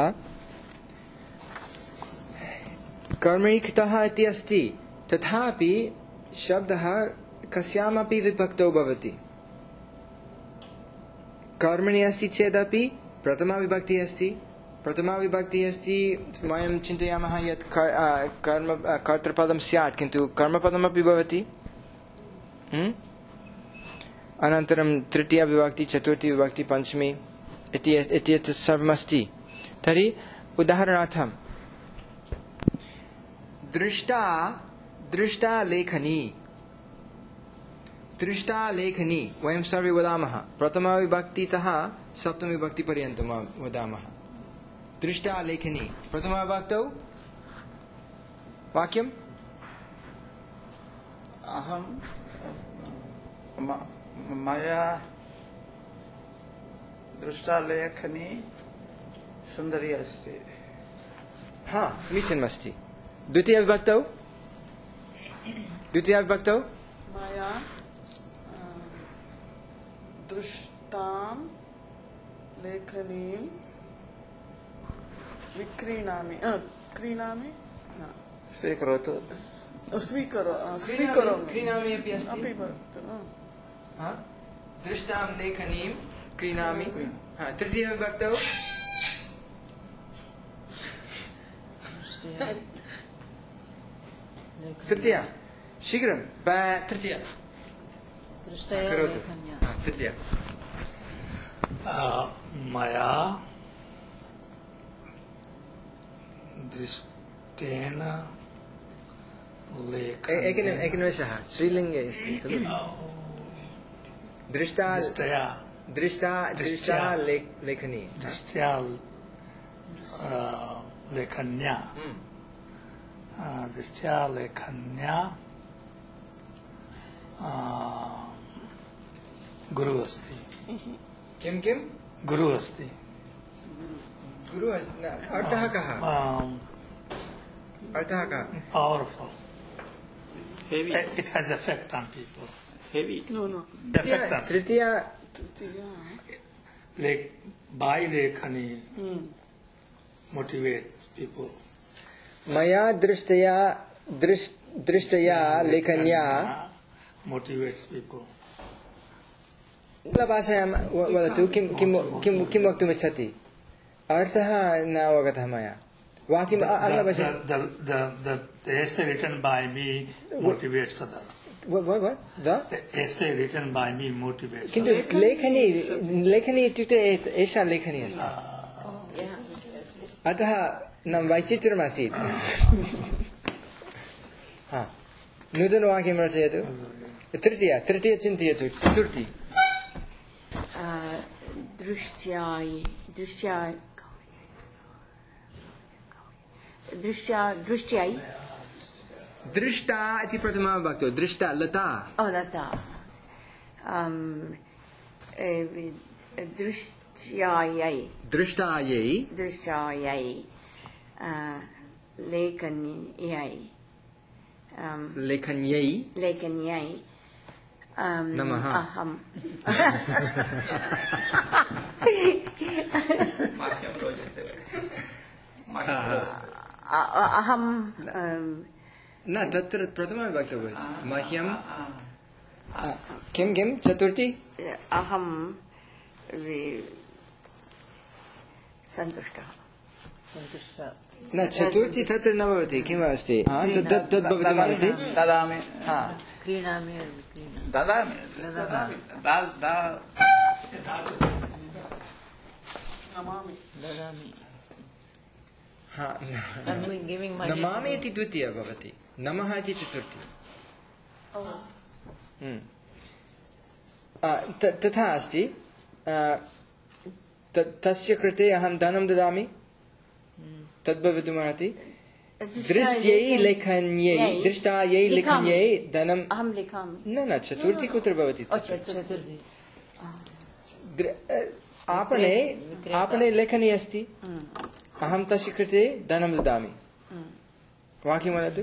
Speaker 1: कर्मणिक्तः इति अस्ति तथापि शब्दः कस्यामपि विभक्तौ भवति कर्मणि अस्ति चेदपि प्रथमा विभक्तिः अस्ति प्रथमा विभक्तिः अस्ति वयं चिन्तयामः यत् कर्म कर्तृपदं स्यात् किन्तु कर्मपदमपि भवति अनन्तरं तृतीया विभक्ति चतुर्थी विभक्ति पञ्चमी इति एतत् सर्वमस्ति तर्हि उदाहरणार्थं दृष्टा दृष्टा लेखनी दृष्टा लेखनी वयं सर्वे वदामः प्रथमा विभक्तितः सप्तमी विभक्तिपर्यन्तं वदामः दृष्टा लेखनी प्रथमा विभक्तौ वाक्यम्
Speaker 2: अहं मया दृष्टा लेखनी सुन्दरी अस्ति
Speaker 1: हा समीचीनमस्ति द्वितीया विभक्तौ द्वितीया विभक्तौ
Speaker 4: मया दृष्टां लेखनीं विक्रीणामि क्रीणामि
Speaker 2: स्वीकरोतु
Speaker 4: स्वीकरो स्वीकरोमि
Speaker 1: क्रीणामि अपि अस्ति
Speaker 4: अपि भवतु
Speaker 1: दृष्टां लेखनीं क्रीणामि तृतीया विभक्तौ तृतीया शीघ्रं तृतीया तृतीया
Speaker 5: मया दृष्टेन
Speaker 1: एकनिमेषः श्रीलिङ्गे अस्ति खलु दृष्टा
Speaker 5: दृष्टया
Speaker 1: दृष्टा दृष्टा लेखनी
Speaker 5: दृष्ट्या लेखन्या दृष्ट्या लेखन्या गुरु अस्ति
Speaker 1: किं किं
Speaker 5: गुरु अस्ति
Speaker 1: गुरु अर्थः कः अर्थः कः
Speaker 5: powerful
Speaker 2: heavy
Speaker 5: it has effect on people
Speaker 2: heavy
Speaker 4: no no
Speaker 5: effect on
Speaker 1: Tritiya
Speaker 5: like by lekhani motivate people
Speaker 1: मया दृष्टया दृष्टया लेखन्या
Speaker 5: motivates people
Speaker 1: भाषायां वदतु किं किं किं किं वक्तुमिच्छति अर्थः न अवगतः मया वाक्यम्
Speaker 5: the, the, the, the, the essay written by me motivates others
Speaker 1: what what what the
Speaker 5: The essay written by me motivates.
Speaker 1: किन्तु लेखनी लेखनी इत्युक्ते एषा लेखनी अस्ति अतः न वैचित्र्यमासीत् हा नूतनवाक्यं रचयतु तृतीया तृतीय चिन्तयतु चतुर्थी
Speaker 3: दृष्ट्याय दृष्ट्या दृष्ट्या दृष्ट्याय
Speaker 1: दृष्टा इति प्रथमा विभक्तौ दृष्टा लता
Speaker 3: ओ लता दृष्ट्यायै
Speaker 1: दृष्टायै
Speaker 3: दृष्ट्यायै लेखन्यै
Speaker 1: लेखन्यै
Speaker 3: लेखन्यै
Speaker 1: नमः
Speaker 3: अहम् अहं
Speaker 1: न तत्र प्रथमा विभक्तौ मह्यं किं किं चतुर्थी
Speaker 3: अहं सन्तुष्टः सन्तुष्टः
Speaker 1: न चतुर्थी तत्र न भवति किम् अस्ति तद् तद् भवितुमर्हति
Speaker 2: ददामि
Speaker 3: क्रीणामि
Speaker 2: ददामि
Speaker 3: ददामि
Speaker 1: नमामि इति द्वितीया भवति नमः इति चतुर्थी तथा अस्ति तस्य कृते अहं धनं ददामि तद् भवितुमर्हति दृष्ट्यै लेखन्यै दृष्टायै लेखन्यै धनम्
Speaker 3: अहं लिखामि
Speaker 1: न न चतुर्थी कुत्र भवति आपणे आपणे लेखनी अस्ति अहं तस्य कृते धनं ददामि वाक्यं वदतु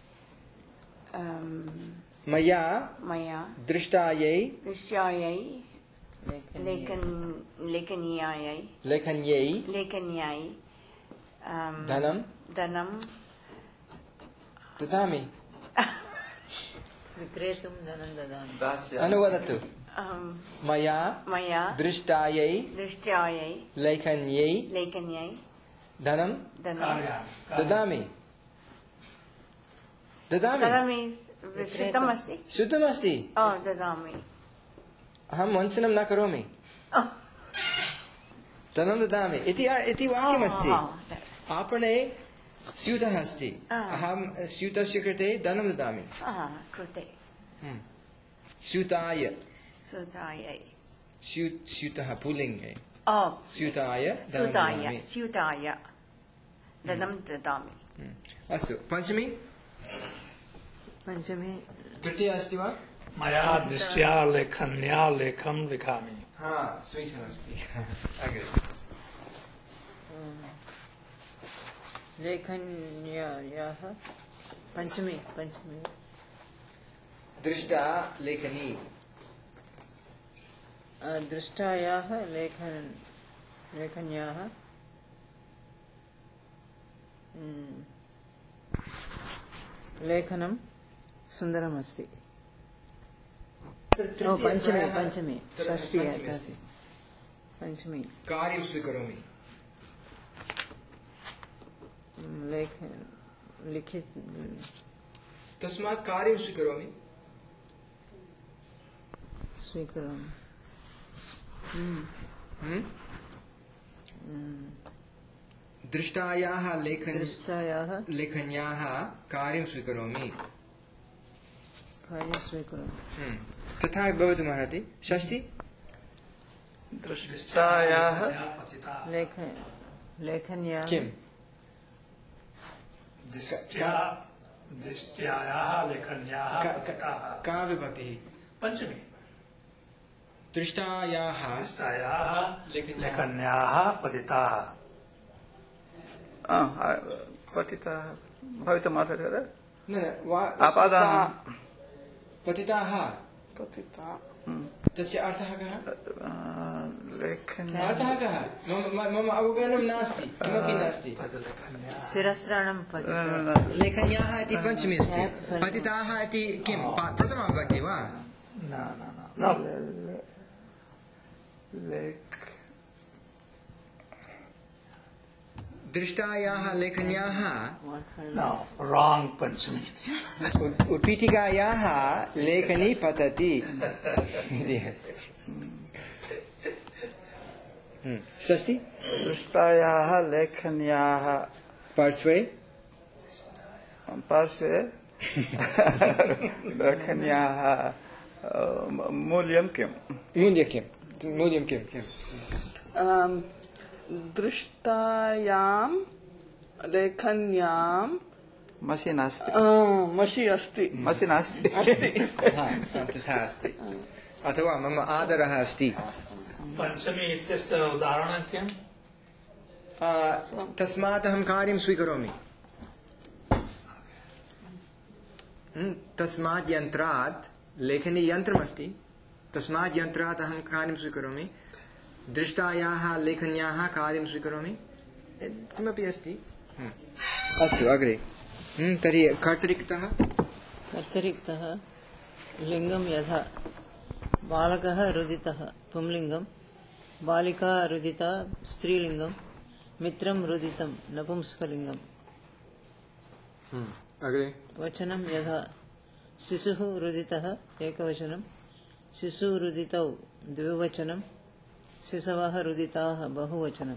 Speaker 1: मया
Speaker 3: मया
Speaker 1: दृष्टायै
Speaker 3: दृष्ट्यायै लेखन लेखन्यायै
Speaker 1: लेखन्यै
Speaker 3: लेखन्यायै
Speaker 1: धनं
Speaker 3: धनं
Speaker 1: ददामि
Speaker 3: विक्रेतुं धनं ददामि
Speaker 1: अनुवदतु मया
Speaker 3: मया
Speaker 1: दृष्टायै
Speaker 3: दृष्ट्यायै
Speaker 1: लेखन्यै
Speaker 3: लेखन्यै
Speaker 1: धनं
Speaker 3: धनं
Speaker 1: ददामि ददामि
Speaker 3: ददामि शुद्धमस्ति
Speaker 1: शुद्धमस्ति
Speaker 3: ओ ददामि
Speaker 1: अहं वञ्चनं न करोमि धनं ददामि इति इति वाक्यमस्ति आपणे स्यूतः अस्ति अहं स्यूतस्य कृते धनं ददामि
Speaker 3: कृते
Speaker 1: स्यूताय
Speaker 3: स्यूतायै
Speaker 1: स्यूतः पुल्लिङ्गे
Speaker 3: ओ
Speaker 1: स्यूताय
Speaker 3: स्यूताय स्यूताय धनं ददामि
Speaker 1: अस्तु पञ्चमी
Speaker 3: पञ्चमी
Speaker 1: तृतीया अस्ति वा
Speaker 5: मया दृष्ट्या लेखन्या लेखं लिखामि
Speaker 1: हा समीचीनमस्ति अग्रे
Speaker 3: लेखन्यायाः पञ्चमी पञ्चमी
Speaker 1: दृष्टा लेखनी
Speaker 3: दृष्टायाः लेखन लेखन्याः लेखनं सुन्दरमस्ति पञ्चमी पञ्चमी षष्ठी अस्ति पञ्चमी
Speaker 1: कार्यं स्वीकरोमि
Speaker 3: लेख लिखित
Speaker 1: तस्मात् कार्यं स्वीकरोमि
Speaker 3: स्वीकरोमि
Speaker 1: दृष्टायाः लेखन
Speaker 3: दृष्टायाः
Speaker 1: लेखन्याः कार्यं स्वीकरोमि
Speaker 3: कार्यं स्वीकरोमि
Speaker 1: तथा भवितुमर्हति षष्ठी
Speaker 2: दृष्टायाः
Speaker 3: लेख लेखन्याः
Speaker 1: किं
Speaker 5: दृष्ट्या दृष्ट्यायाः लेखन्याः पतिताः
Speaker 1: का विभक्तिः
Speaker 5: पञ्चमी
Speaker 1: दृष्टायाः
Speaker 5: दृष्टायाः लेखन्याः पतिताः
Speaker 2: पतिताः भवितुमर्हति खलु
Speaker 1: न न
Speaker 2: आपादाः
Speaker 1: पतिताः
Speaker 4: पतिता
Speaker 1: तस्य अर्थः कः
Speaker 2: लेखन्या
Speaker 1: अर्थः कः मम मम अवगमनं नास्ति किमपि नास्ति
Speaker 3: शिरस्त्राणं
Speaker 1: लेखन्याः इति पञ्चमी अस्ति पतिताः इति किं प्रथमा विभक्तिः वा
Speaker 5: न न
Speaker 2: लेख
Speaker 1: दृष्टायाः लेखन्याः
Speaker 5: No, wrong Panchami.
Speaker 1: उत्पीठिकायाः लेखनी पतति षष्ठी
Speaker 2: दृष्टायाः लेखन्याः
Speaker 1: पार्श्वे
Speaker 2: पार्श्वे लेखन्याः मूल्यं किम्?
Speaker 1: मूल्यं किं मूल्यं किं किं
Speaker 4: Um, दृष्टायां लेखन्यां
Speaker 2: मसि नास्ति
Speaker 4: uh, मषि अस्ति
Speaker 2: मसि नास्ति
Speaker 1: तथा अस्ति अथवा मम आदरः अस्ति
Speaker 5: Panchami इत्यस्य उदाहरणं किम्?
Speaker 1: तस्मात् अहं कार्यं स्वीकरोमि तस्मात् यन्त्रात् लेखनी यन्त्रमस्ति तस्मात् यन्त्रात् अहं कार्यं स्वीकरोमि दृष्टायाः लेखन्याः कार्यं स्वीकरोमि किमपि अस्ति अस्तु अग्रे तर्हि कर्तरिक्तः
Speaker 3: कर्तरिक्तः लिङ्गं यथा बालकः रुदितः पुंलिङ्गं बालिका रुदिता स्त्रीलिङ्गं मित्रं रुदितं नपुंसकलिङ्गम्
Speaker 1: अग्रे
Speaker 3: वचनं यथा शिशुः रुदितः एकवचनं शिशुरुदितौ द्विवचनं शिशवः रुदिताः बहुवचनं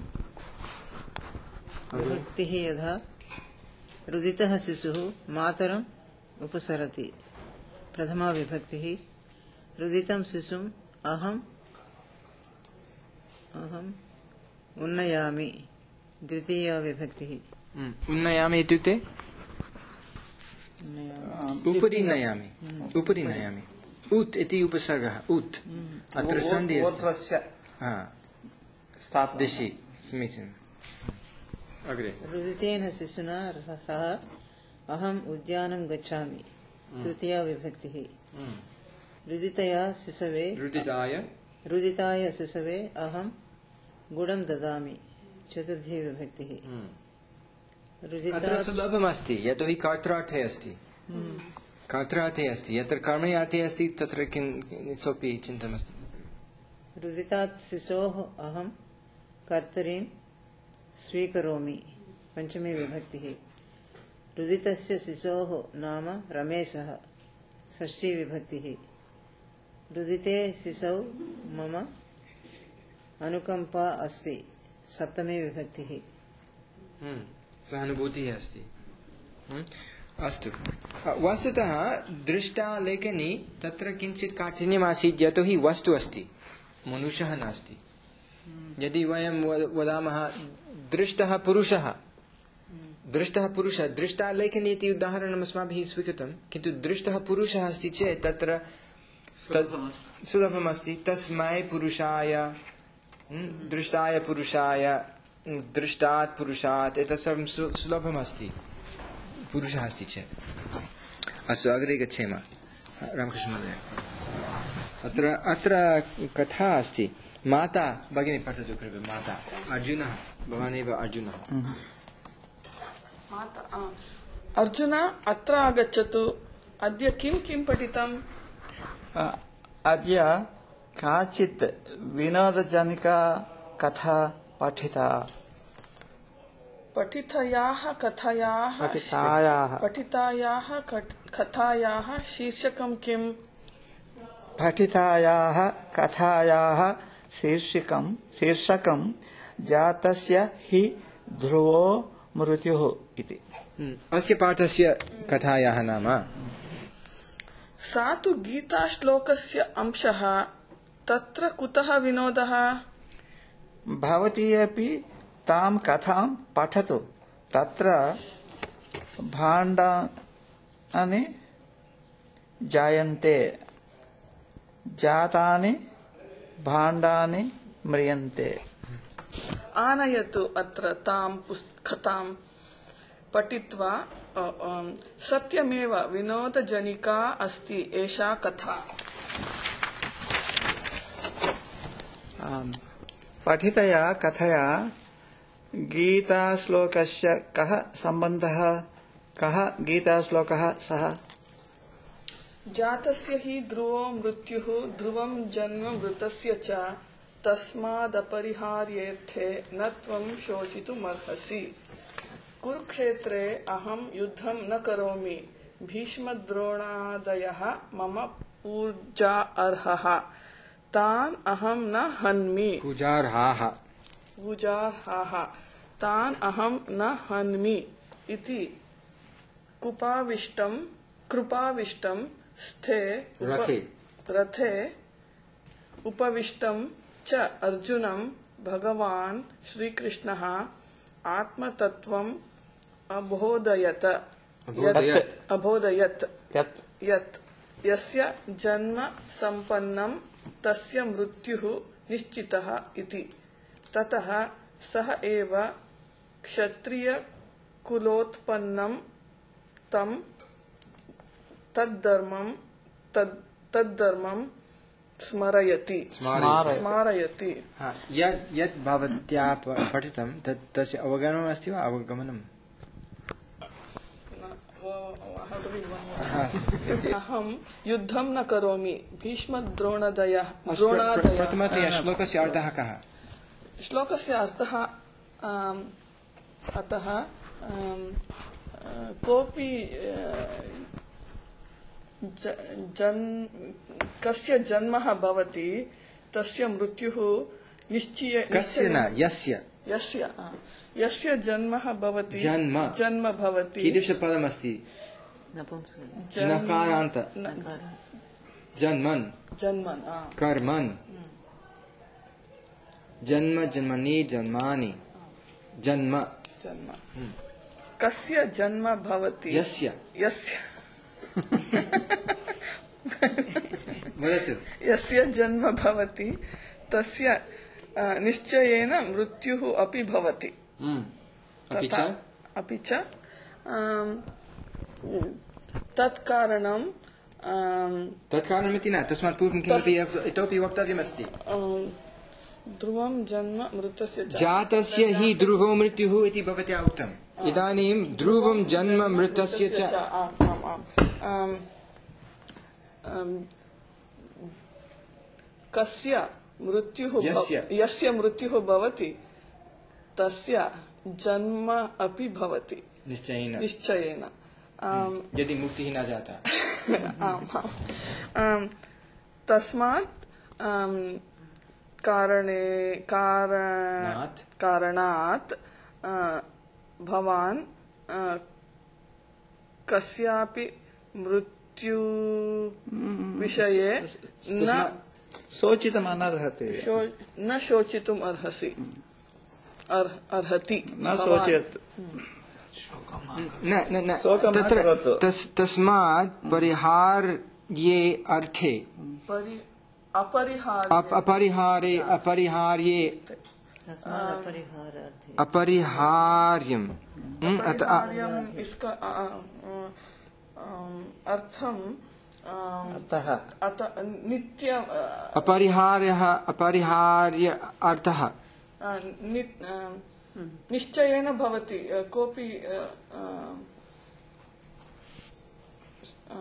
Speaker 3: विभक्तिः यथा रुदितः शिशुः मातरम् उपसरति प्रथमा विभक्तिः रुदितं शिशुम् अहम् अहम् उन्नयामि द्वितीया विभक्तिः
Speaker 1: उन्नयामि इत्युक्ते उपरि नयामि उपरि नयामि उत् इति उपसर्गः उत् अत्र सन्धि
Speaker 2: ऊर्ध्वस्य
Speaker 1: दिशि समीचीनम् अग्रे
Speaker 3: रुदितेन शिशुना सह अहम् उद्यानं गच्छामि तृतीया विभक्तिः रुदितया शिशवे
Speaker 1: रुदिताय
Speaker 3: रुदिताय शिशवे अहं गुडं ददामि चतुर्थी विभक्तिः
Speaker 1: अत्र सुलभमस्ति यतोहि कर्त्रार्थे अस्ति कर्त्रार्थे अस्ति यत्र कर्मणि अर्थे अस्ति तत्र किं सोऽपि चिन्तमस्ति
Speaker 3: रुदितात् शिशोः अहं कर्तरीं स्वीकरोमि पञ्चमी विभक्तिः रुदितस्य शिशोः नाम रमेशः षष्ठी विभक्तिः रुदिते शिशौ मम अनुकम्पा अस्ति सप्तमी विभक्तिः
Speaker 1: सहानुभूतिः अस्ति अस्तु वस्तुतः दृष्टा लेखनी तत्र किञ्चित् काठिन्यमासीत् यतोहि वस्तु अस्ति मनुष्यः नास्ति यदि वयं वदामः दृष्टः पुरुषः दृष्टः पुरुषः दृष्टा लेखनी इति उदाहरणम् अस्माभिः स्वीकृतं किन्तु दृष्टः पुरुषः अस्ति चेत् तत्र सुलभमस्ति तस्मै पुरुषाय दृष्टाय पुरुषाय दृष्टात् पुरुषात् एतत् सर्वं सुलभमस्ति पुरुषः अस्ति चेत् अस्तु अग्रे गच्छेम रामकृष्णमहोदय अत्र अत्र कथा अस्ति माता भगिनी पठतु कृपया माता अर्जुनः भवानेव अर्जुनः
Speaker 4: अर्जुन अत्र आगच्छतु अद्य किं किं पठितम्
Speaker 2: अद्य काचित् विनोदजनिका कथा पठिता
Speaker 4: पठितायाः कथायाः
Speaker 2: पठितायाः
Speaker 4: पठितायाः कथायाः शीर्षकं किम्
Speaker 2: पठितायाः कथायाः शीर्षकं शीर्षकं जातस्य हि ध्रुवो मृत्युः इति
Speaker 1: अस्य पाठस्य कथायाः नाम
Speaker 4: सा तु गीताश्लोकस्य अंशः तत्र कुतः विनोदः
Speaker 2: भवती अपि तां कथां पठतु तत्र भाण्डानि जायन्ते जातानि भाण्डानि म्रियन्ते
Speaker 4: आनयतु अत्र तां कथां पठित्वा सत्यमेव विनोदजनिका अस्ति एषा कथा
Speaker 2: पठितया कथया गीताश्लोकस्य कः सम्बन्धः कः गीताश्लोकः सः
Speaker 4: जातस्य हि ध्रुवो मृत्युः ध्रुवं जन्म मृतस्य च तस्मादपरिहार्येऽर्थे न त्वं शोचितुमर्हसि। कुरुक्षेत्रे अहं युद्धं न करोमि, भीष्मद्रोणादयः मम पूजा अर्हः, तान् अहं न हन्मि।
Speaker 1: पूजार्हाः
Speaker 4: पूजार्हाः तान् अहं न हन्मि इति कुपाविष्टं कृपाविष्टं स्थे उप-
Speaker 1: रथे
Speaker 4: रथे उपविष्टं च अर्जुनं भगवान् श्रीकृष्णः आत्मतत्त्वम् अबोधयत
Speaker 1: अबोधयत्।
Speaker 4: अबोधयत्
Speaker 2: यत्
Speaker 4: यत् यस्य जन्म संपन्नं तस्य मृत्युः निश्चितः इति। ततः सः एव क्षत्रियकुलोत्पन्नं तं तद्धर्मं तद् तद्धर्मं स्मरयति
Speaker 1: स्मारयति।
Speaker 4: स्मारयति।
Speaker 1: हा, यत् यत् भवत्या प- पठितं तत् तस्य अवगमनम् अस्ति वा अवगमनम् हा, अस्ति।
Speaker 4: अहं युद्धं न करोमि, भीष्मद्रोणदयः
Speaker 1: अस्तु, प्र- प्र-
Speaker 4: द्रोणादयः।
Speaker 1: प्रथमतया श्लोकस्य अर्थः कः?
Speaker 4: श्लोकस्य अर्थः आम्, अतः आम्, आ, कोऽपि आ, ज- जन् कस्य जन्मः भवति तस्य मृत्युः निश्चय
Speaker 1: कस्य न यस्य
Speaker 4: यस्य आ, यस्य जन्मः भवति
Speaker 1: जन्म।
Speaker 4: जन्म भवति
Speaker 1: कीदृशपदमस्ति?
Speaker 3: नपुंसक
Speaker 4: जन्म
Speaker 1: नकारान्त
Speaker 4: न-
Speaker 1: जन्मन्
Speaker 4: जन्मन् आ,
Speaker 1: कर्मन् जन्म जन्मनि जन्मानि जन्म
Speaker 4: जन्म कस्य जन्म भवति
Speaker 1: यस्य
Speaker 4: यस्य
Speaker 1: वदतु
Speaker 4: यस्य जन्म भवति तस्य आ, निश्चयेन मृत्युः अपि भवति।
Speaker 1: हम्म। अपि च
Speaker 4: तथा- अपि च आम्, तत्कारणं आम्,
Speaker 1: तत्कारणमिति न तस्मात् पूर्वं किमपि इतोपि वक्तव्यमस्ति।
Speaker 4: आम्, ध्रुवं जन्म मृतस्य च-
Speaker 1: जातस्य हि ध्रुवो मृत्युः इति भवत्या उक्तम्। इदानीं ध्रुवं जन्म मृतस्य च
Speaker 4: आम्, आम्, आम्। आम्, आम्, कस्य मृत्युः भव-
Speaker 1: यस्य।
Speaker 4: यस्य मृत्युः भवति तस्य जन्म अपि भवति
Speaker 1: निश्चयेन
Speaker 4: निश्चयेन। आम्,
Speaker 1: यदि मुक्तिः न जाता।
Speaker 4: आम्, आम्। आम्, तस्मात् आम्, कारणे कारण
Speaker 1: नात्।
Speaker 4: कारणात् आ, भवान् आ, कस्यापि मृत्यु विषये न
Speaker 2: शोचितम् अनर्हति
Speaker 4: शो- न शोचितुम् अर्हसि अर्ह- अर्हति
Speaker 2: न
Speaker 4: भवान्।
Speaker 2: शोचयत्
Speaker 1: न न न
Speaker 2: शोकं न
Speaker 1: तत्र
Speaker 2: करोतु।
Speaker 1: तस्- तस्मात् परिहार्ये अर्थे
Speaker 4: परि अपरिहार्य
Speaker 1: अप- अपरिहारे अपरिहार्ये
Speaker 3: तस्मादपरिहारार्थे
Speaker 1: अपरिहार्यम् हम्म, अत- अ-
Speaker 4: अपरिहार्यम् इसका आ, आ, आम, अर्थम आम,
Speaker 2: अतः
Speaker 4: अत नित्य आ,
Speaker 1: अपरिहार्यः अपरिहार्य अर्थः
Speaker 4: आ, नि- आ, निश्चयेन भवति आ, कोऽपि आ, आ, आ,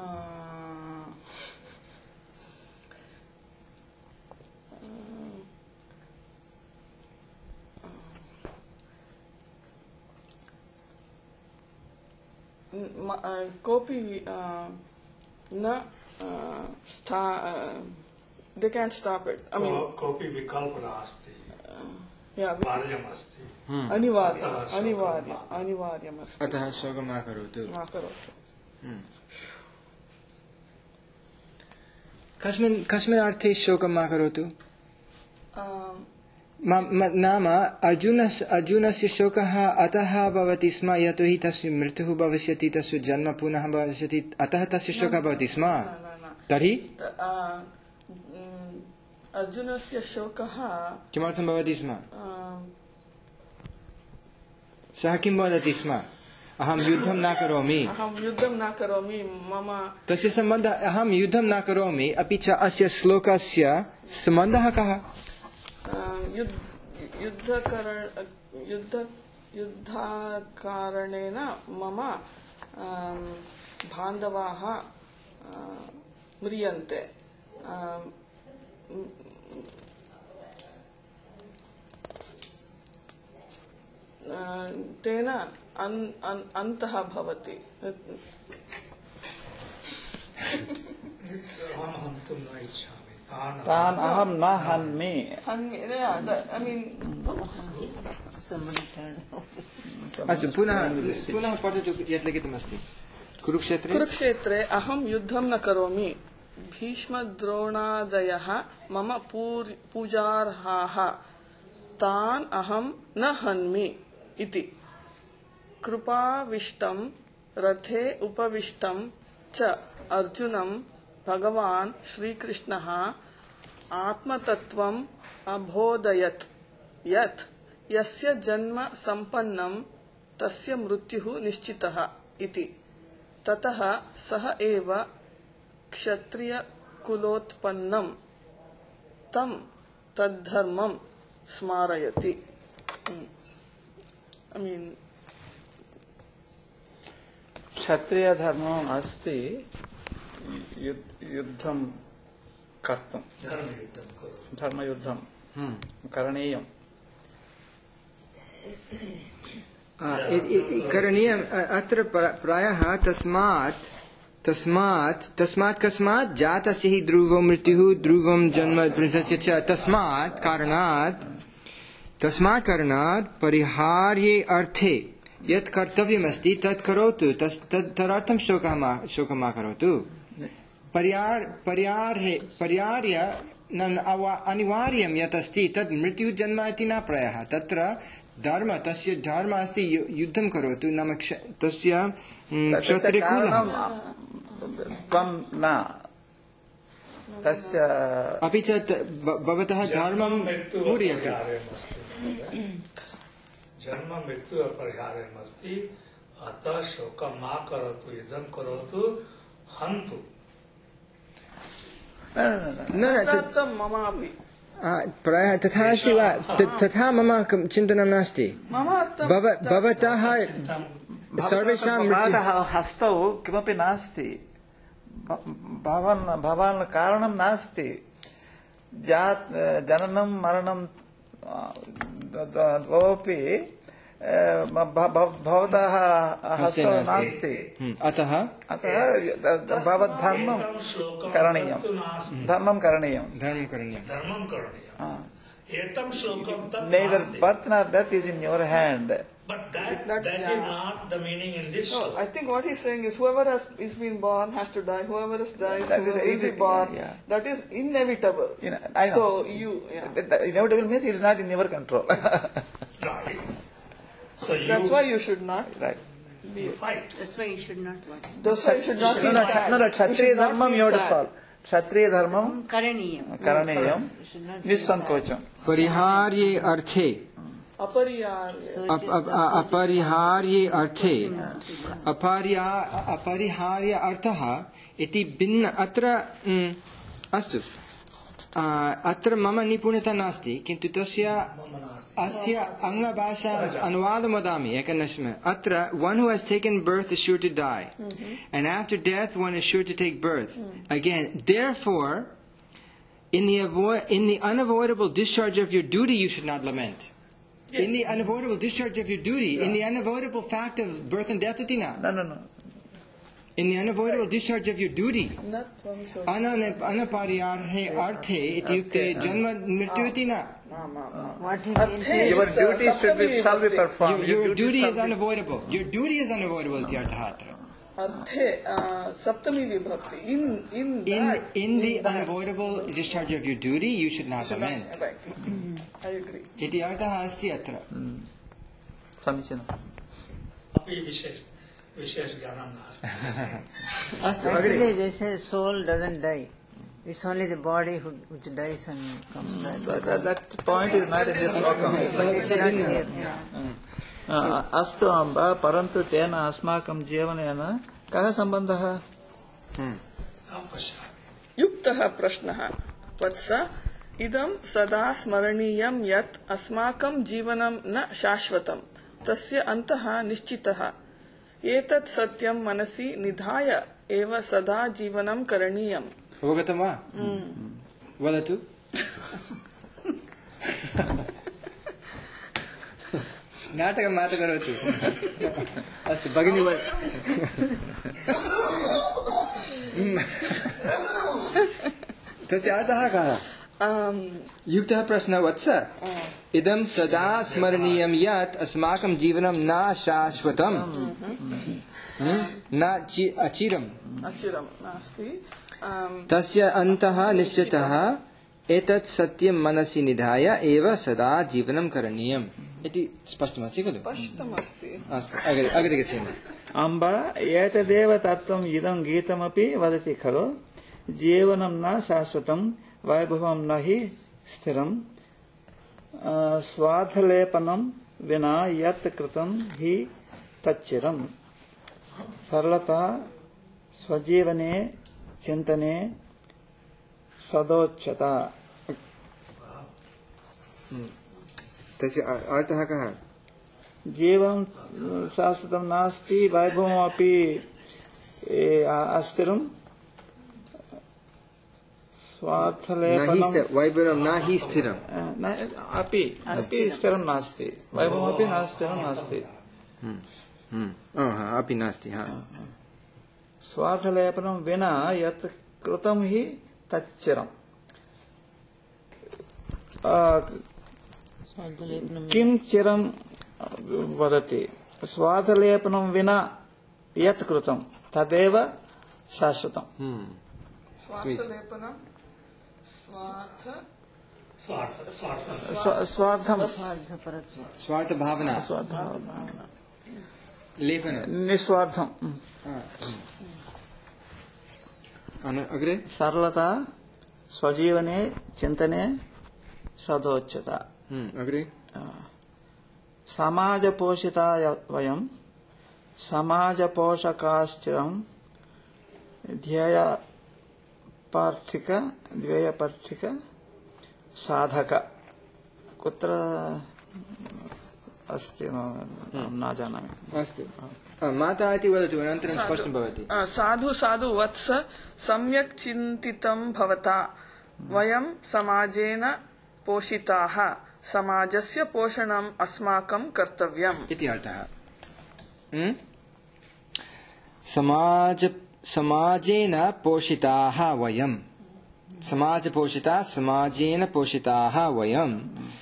Speaker 4: म- आ, कोऽपि आ, न स्था they can stop it I mean
Speaker 5: को- कोऽपि विकल्पः नास्ति,
Speaker 4: या
Speaker 5: कार्यमस्ति।
Speaker 4: अनिवार्य
Speaker 5: अतः शोकं
Speaker 4: अनिवार्य
Speaker 5: मा करोतु।
Speaker 4: अनिवार्यमस्ति
Speaker 1: अतः शोकं मा करोतु।
Speaker 4: मा करोतु।
Speaker 1: कस्मिन् कस्मिन् अर्थे शोकं मा करोतु?
Speaker 4: आम,
Speaker 1: म- म- नाम अर्जुनस् अर्जुनस्य शोकः अतः भवति स्म यतोहि तस्य मृत्युः भविष्यति तस्य जन्म पुनः भविष्यति अतः तस्य शोकः भवति स्म।
Speaker 4: न, न, न।
Speaker 1: तर्हि
Speaker 4: त- आ, म्, अर्जुनस्य शोकः
Speaker 1: किमर्थं भवति स्म?
Speaker 4: आम,
Speaker 1: सः किं वदति स्म? अहं युद्धं न करोमि।
Speaker 4: अहं युद्धं न करोमि मम
Speaker 1: तस्य सम्बन्धः अहं युद्धं न करोमि अपि च अस्य श्लोकस्य सम्बन्धः कः?
Speaker 4: आम, युद्ध युद्धकरण युद्ध युद्धकारणेन मम आम, बान्धवाः आ, म्रियन्ते। आम, तेन अन्- अन्- अन्तः भवति.
Speaker 5: अहं हन्तुं न इच्छामि तान्
Speaker 2: तान् अहं न हन्मि.
Speaker 4: हन्मि- yeah, that- I mean,
Speaker 3: Somebody turned off.
Speaker 1: अस्तु पुनः पुनः पठतु यत् लिखितमस्ति. कुरुक्षेत्रे
Speaker 4: कुरुक्षेत्रे अहं युद्धं न करोमि. भीष्मद्रोणादयः मम पूर्- पूजार्हाः. तान् अहं न हन्मि इति. कृपाविष्टं रथे उपविष्टं च अर्जुनं भगवान् श्रीकृष्णः आत्मतत्त्वम् अबोधयत् यत् यस्य जन्म सम्पन्नं तस्य मृत्युः निश्चितः इति. ततः सः एव क्षत्रियकुलोत्पन्नं तं तद्धर्मं स्मारयति. I mean,
Speaker 2: क्षत्रिय धर्मम् अस्ति युद्धं कर्तुं
Speaker 5: धर्मयुद्धं करोतु.
Speaker 2: धर्मयुद्धं करणीयम्.
Speaker 1: करणीयम्. अत्र प्रायः तस्मात् तस्मात् तस्मात् कस्मात् जातस्य हि ध्रुवो मृत्युः ध्रुवं जन्म मृतस्य च तस्मात् कारणात् तस्मात् कारणात् परिहार्ये अर्थे यत् कर्तव्यमस्ति तत् करोतु. तदर्थं शोकः मा शोकं मा करोतु. पर्यार पर्यार्हे पर्यार्य अनिवार्यं यत् अस्ति तत् मृत्युः जन्म इति न प्रायः. तत्र धर्म तस्य धर्म अस्ति युद्धं करोतु नाम तस्य क्षत्रियकुलः
Speaker 2: त्वं न तस्य
Speaker 1: अपि च भवतः धर्मं पूरयतु.
Speaker 5: जन्म मृत्यु अपरिहार्यमस्ति. अतः शोकं मा करोतु युद्धं करोतु हन्तु.
Speaker 1: न न
Speaker 4: तदर्थं ममापि
Speaker 1: प्रायः तथा अस्ति वा तथा मम चिन्तनं नास्ति.
Speaker 4: मम अर्थं
Speaker 1: भवतः सर्वेषां
Speaker 2: भवतः हस्तौ किमपि नास्ति. भवान् भवान् कारणं नास्ति. जात् जननं मरणं द्वयोपि भवतः हस्तौ नास्ति.
Speaker 1: अतः
Speaker 2: अतः भवद्धर्मं करणीयं. धर्मं करणीयं.
Speaker 1: धर्मं करणीयं.
Speaker 5: धर्मं करणीयम्. एतं श्लोकं तत्
Speaker 2: Neither
Speaker 5: नास्ति.
Speaker 2: birth nor death is in your hand.
Speaker 5: But that, that is not the meaning in this
Speaker 4: No,
Speaker 5: shloka.
Speaker 4: I think what he's saying is whoever has is been born has to die. Whoever has died
Speaker 2: That is
Speaker 4: will be
Speaker 2: easy,
Speaker 4: born.
Speaker 2: yeah.
Speaker 4: That is inevitable.
Speaker 2: You know, I know.
Speaker 4: So you, yeah.
Speaker 2: The- the inevitable means it is not in your control.
Speaker 5: Right. So you,
Speaker 4: That's why you should not
Speaker 2: Right.
Speaker 5: be fight.
Speaker 6: That's why you should not watch.
Speaker 4: That's why you should not
Speaker 2: No,
Speaker 4: feel
Speaker 2: no,
Speaker 4: sad.
Speaker 2: no, no.
Speaker 4: You
Speaker 2: Kshatriya
Speaker 4: should not
Speaker 2: dharmam
Speaker 4: feel
Speaker 2: you have to
Speaker 4: sad.
Speaker 2: follow. Kshatriya dharmam
Speaker 6: Karaniyam.
Speaker 2: karaneyam
Speaker 6: Should not
Speaker 2: nisankocham.
Speaker 1: परिहार्ये अर्थे
Speaker 4: Apariyarya.
Speaker 1: Up- up- अपरिहार्ये अर्थे अपरिया अपरिहार्य अर्थः इति भिन्न. अत्र म्, अस्तु अत्र मम निपुणता नास्ति किन्तु तस्य अस्य आङ्ग्लभाषा अनुवादं वदामि एकनिमिषम्. अत्र one who has taken birth is sure to die, and after death one is sure to take birth again. Therefore, in the avo- in the unavoidable discharge of your duty, you should not lament. In the unavoidable discharge of your duty, in the unavoidable fact of birth and death, itina.
Speaker 2: No, no, no.
Speaker 1: In the unavoidable discharge of your duty,
Speaker 4: Not from Shok-
Speaker 1: Ana- anapariyarhe arthe ityukte janma mrityu itina.
Speaker 3: What he
Speaker 4: Arthe
Speaker 3: means is,
Speaker 2: Your
Speaker 4: is, uh,
Speaker 2: duty should be shall be
Speaker 4: Saptami
Speaker 2: performed.
Speaker 1: Your, your duty
Speaker 2: shall
Speaker 1: is
Speaker 2: be-
Speaker 1: unavoidable. Your duty is unavoidable ityartha atra.
Speaker 4: Arthe, uh, Saptami Vibhakti. In, in
Speaker 1: In
Speaker 4: that.
Speaker 1: in the
Speaker 4: that.
Speaker 1: unavoidable discharge of your duty, you should not
Speaker 4: Should not-
Speaker 1: lament.
Speaker 4: Right. I agree.
Speaker 1: Iti artha asti atra.
Speaker 2: समीचीनम्.
Speaker 5: अपि विशेष विशेष ज्ञानं नास्ति.
Speaker 1: Astu agre.
Speaker 3: actually they say soul doesn't die. It's only the body who, which dies and comes back.
Speaker 2: That, that, that point is not in this sloka.
Speaker 3: It's not here.
Speaker 2: अस्तु अम्ब परन्तु तेन अस्माकं जीवनेन कः सम्बन्धः?
Speaker 5: अहं पश्यामि.
Speaker 4: युक्तः प्रश्नः. वत्स इदं सदा स्मरणीयं यत् अस्माकं जीवनं न शाश्वतं. तस्य अन्तः निश्चितः. एतत् सत्यं मनसि निधाय एव सदा जीवनं करणीयम्.
Speaker 1: अवगतं वा? वदतु. नाटकं मा करोतु अस्तु भगिनी तस्य अर्थः कः युक्तः प्रश्नः वत्स इदं सदा स्मरणीयं यत् अस्माकं जीवनं न शाश्वतं न अचिरम्
Speaker 4: अचिरं नास्ति
Speaker 1: तस्य अन्तः निश्चितः एतत् सत्यं मनसि निधाय एव सदा जीवनं करणीयम् इति स्पष्टमस्ति खलु
Speaker 4: स्पष्टमस्ति
Speaker 1: अस्तु अग्रे अग्रे गच्छेम
Speaker 2: अम्ब एतदेव तत्त्वम् इदं गीतमपि वदति खलु जीवनं न शाश्वतं वैभवं न हि स्थिरं स्वार्थलेपनं विना यत् कृतं हि तच्चिरं सरलता स्वजीवने चिन्तने सदोच्चता
Speaker 1: तस्य अर्थः कः
Speaker 2: जीवनं शाश्वतं नास्ति वैभवमपि अस्थिरं स्वार्थलेपनं
Speaker 1: वैभवं न हि स्थिरम्
Speaker 2: अपि अपि स्थिरं नास्ति वैभवमपि न स्थिरं नास्ति
Speaker 1: अपि नास्ति
Speaker 2: स्वार्थलेपनं विना यत् कृतं हि तच्चिरम् किं चिरं वदति स्वार्थलेपनं विना यत् कृतं तदेव शाश्वतम्
Speaker 4: स्वार्थलेपनं स्वार्थ
Speaker 2: स्वार्थं
Speaker 1: स्वार्थभावना लेपन
Speaker 2: निस्वार्थम्
Speaker 1: अग्रे
Speaker 2: सरलता स्वजीवने चिन्तने सदोच्चता
Speaker 1: अग्रे
Speaker 2: समाजपोषिता वयं समाजपोषकाश्चिरं ध्येयपार्थिक द्वयपार्थिक साधक कुत्र अस्ति न जानामि
Speaker 1: अस्तु माता इति वदतु अनन्तरं स्पष्टं भवति
Speaker 4: साधु साधु वत्स सम्यक् चिन्तितं भवता वयं समाजेन पोषिताः समाजस्य पोषणम् अस्माकं कर्तव्यम्
Speaker 1: इति अर्थः समाज समाजेन पोषिताः वयं समाजपोषिता समाजेन पोषिताः वयं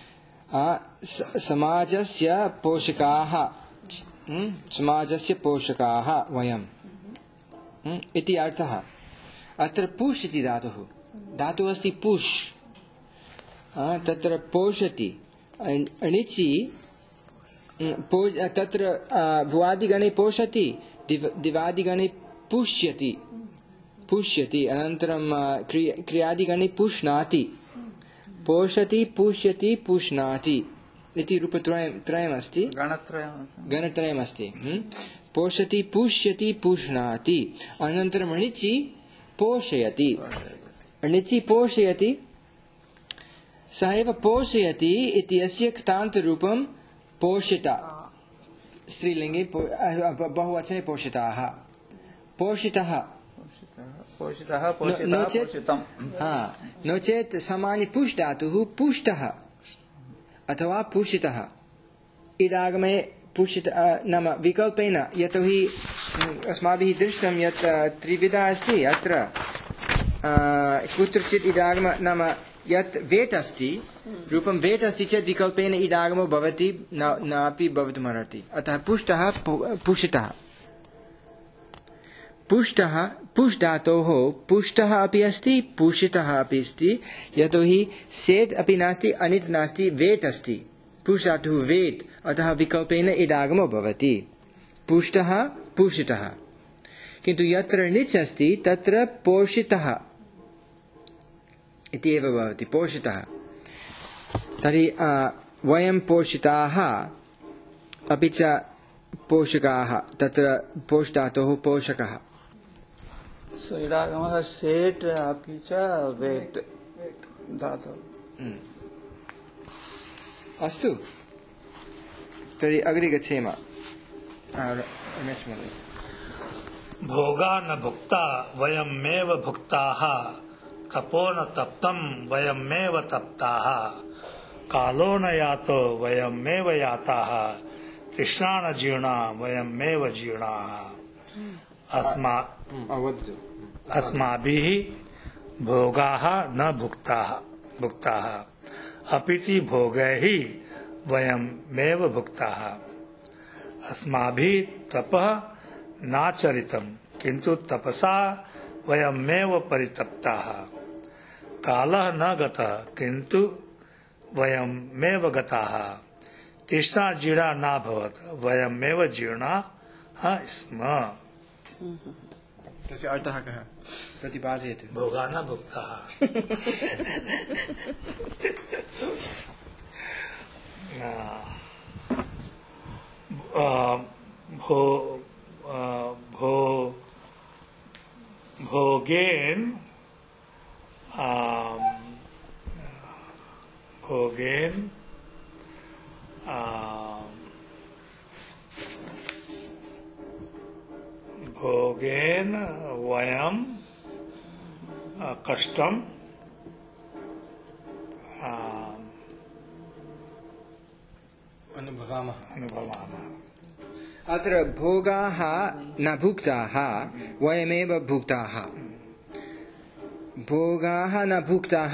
Speaker 1: समाजस्य पोषकाः समाजस्य पोषकाः वयं इति अर्थः अत्र पुष् इति धातुः धातुः अस्ति पुष् तत्र पोषति अणिचि तत्र भुवादिगणे पोषति दिवादिगणे पुष्यति पुष्यति अनन्तरं क्रियादिगणे पुष्णाति पोषति पुष्यति पुष्णाति इति रूपत्रयं त्रयमस्ति गणत्रयमस्ति पोषति पुष्यति पुष्णाति अनन्तरम् अणिचि पोषयति अणिचि पोषयति सः एव पोषयति इति अस्य क्तान्तरूपं पोषिता स्त्रीलिङ्गे बहुवचने पोषिताः पोषितः
Speaker 2: पोषितः
Speaker 1: नो चेत् सामान्य पुष् धातुः पुष्टः अथवा पूषितः इडागमे पूषित नाम विकल्पेन यतोहि अस्माभिः दृष्टं यत् त्रिविधा अस्ति अत्र कुत्रचित् इडागम नाम यत् वेट् अस्ति रूपं वेट् अस्ति चेत् विकल्पेन इडागमो भवति नापि भवितुमर्हति अतः पुष्टः पूषितः पुष्टः पुष् धातोः पुष्टः अपि अस्ति पूषितः अपि अस्ति यतोहि सेट् अपि नास्ति अनिट् नास्ति वेट् अस्ति पुष् धातुः वेट् अतः विकल्पेन इडागमो भवति पुष्टः पूषितः किन्तु यत्र णिच् अस्ति तत्र पोषितः इति एव भवति पोषितः तर्हि वयं पोषिताः अपि च पोषकाः तत्र पोष् धातोः पोषकः
Speaker 2: इडागमः सेट् अपि च वेट् धातुः
Speaker 1: अस्तु तर्हि अग्रे गच्छेम रमेश महोदय
Speaker 5: भोगा न भुक्ता वयमेव भुक्ताः तपो न तप्तं वयमेव तप्ताः कालो न यातो वयमेव याताः तृष्णा न जीर्णा वयमेव जीर्णाः अस्मा
Speaker 1: वदतु
Speaker 5: अस्माभिः भोगाः न भुक्ताः भुक्ताः अपिति भोगैः वयमेव भुक्ताः अस्माभिः तपः नाचरितं किन्तु तपसा वयमेव परितप्ताः कालः न गतः किन्तु वयमेव गताः तृष्णा जीर्णा नाभवत् वयमेव जीर्णाः स्म
Speaker 1: तस्य अर्थः कः प्रतिपादयतु
Speaker 5: भोगा न भुक्ताः भो भो भोगेन भोगेन भोगेन वयं कष्टं
Speaker 1: अनुभवामः
Speaker 5: अनुभवामः
Speaker 1: अत्र भोगाः न भुक्ताः वयमेव भुक्ताः भोगाः न भुक्ताः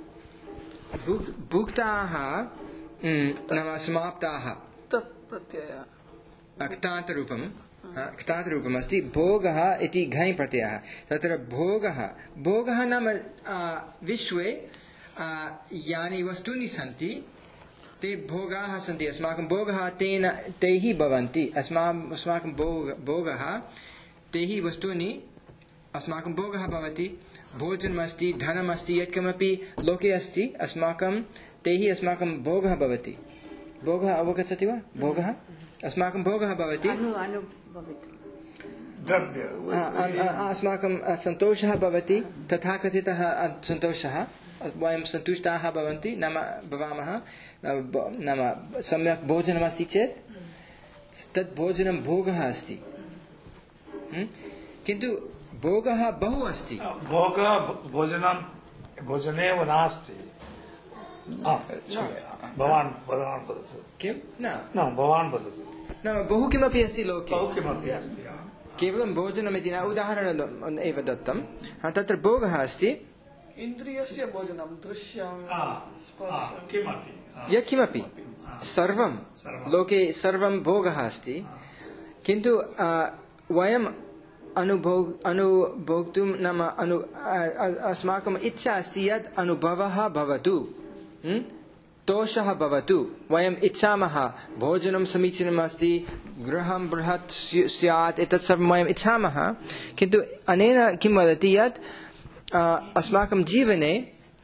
Speaker 1: भुक्- भुक्ताः म्, नाम समाप्ताः
Speaker 4: तत् प्रत्यय
Speaker 1: क्तान्तरूपं क्तान्तरूपम् अस्ति भोगः इति घञ् प्रत्ययः तत्र भोगः भोगः नाम आ, विश्वे आ, यानि वस्तूनि सन्ति ते भोगाः सन्ति अस्माकं भोगः तेन तैः भवन्ति अस्मा अस्माकं भोग भोगः तैः वस्तूनि अस्माकं भोगः भवति भोजनमस्ति धनमस्ति यत्किमपि लोके अस्ति अस्माकं तैः अस्माकं भोगः भवति भोगः अवगच्छति वा भोगः अस्माकं भोगः भवति
Speaker 6: अनु अनुभवितुं
Speaker 5: द्रव्य
Speaker 1: आ- आ- आ- अस्माकं सन्तोषः भवति तथाकथितः सन्तोषः वयं सन्तुष्टाः भवन्ति नाम भवामः ब- नाम सम्यक् भोजनमस्ति चेत् तत् भोजनं भोगः अस्ति ह्म्? किन्तु भोगः बहु अस्ति
Speaker 5: भोग भोजनं भोजनेव नास्ति आ, भवान् भवान् वदतु
Speaker 1: किं न
Speaker 5: न भवान् वदतु
Speaker 1: नाम बहु किमपि अस्ति लोके
Speaker 5: बहु किमपि अस्ति
Speaker 1: केवलं भोजनमिति न उदाहरणम् एव दत्तं हा, तत्र भोगः अस्ति
Speaker 4: इन्द्रियस्य भोजनं दृश्यं
Speaker 5: आ, आ,
Speaker 4: स्पर्शं
Speaker 5: किमपि आ,
Speaker 1: यत्किमपि सर्वं
Speaker 5: सर्वं।
Speaker 1: लोके सर्वं भोगः अस्ति किन्तु आ, वयम् अनुभोग अनुभोक्तुं नाम अनु आ, आ, अस्माकम् इच्छा अस्ति यत् अनुभवः भवतु ह्म्? तोषः भवतु वयम् इच्छामः भोजनं समीचीनम् अस्ति गृहं बृहत् स्यु- स्यात् एतत् सर्वं वयम् इच्छामः किन्तु अनेन किं वदति यत् आ, अस्माकं जीवने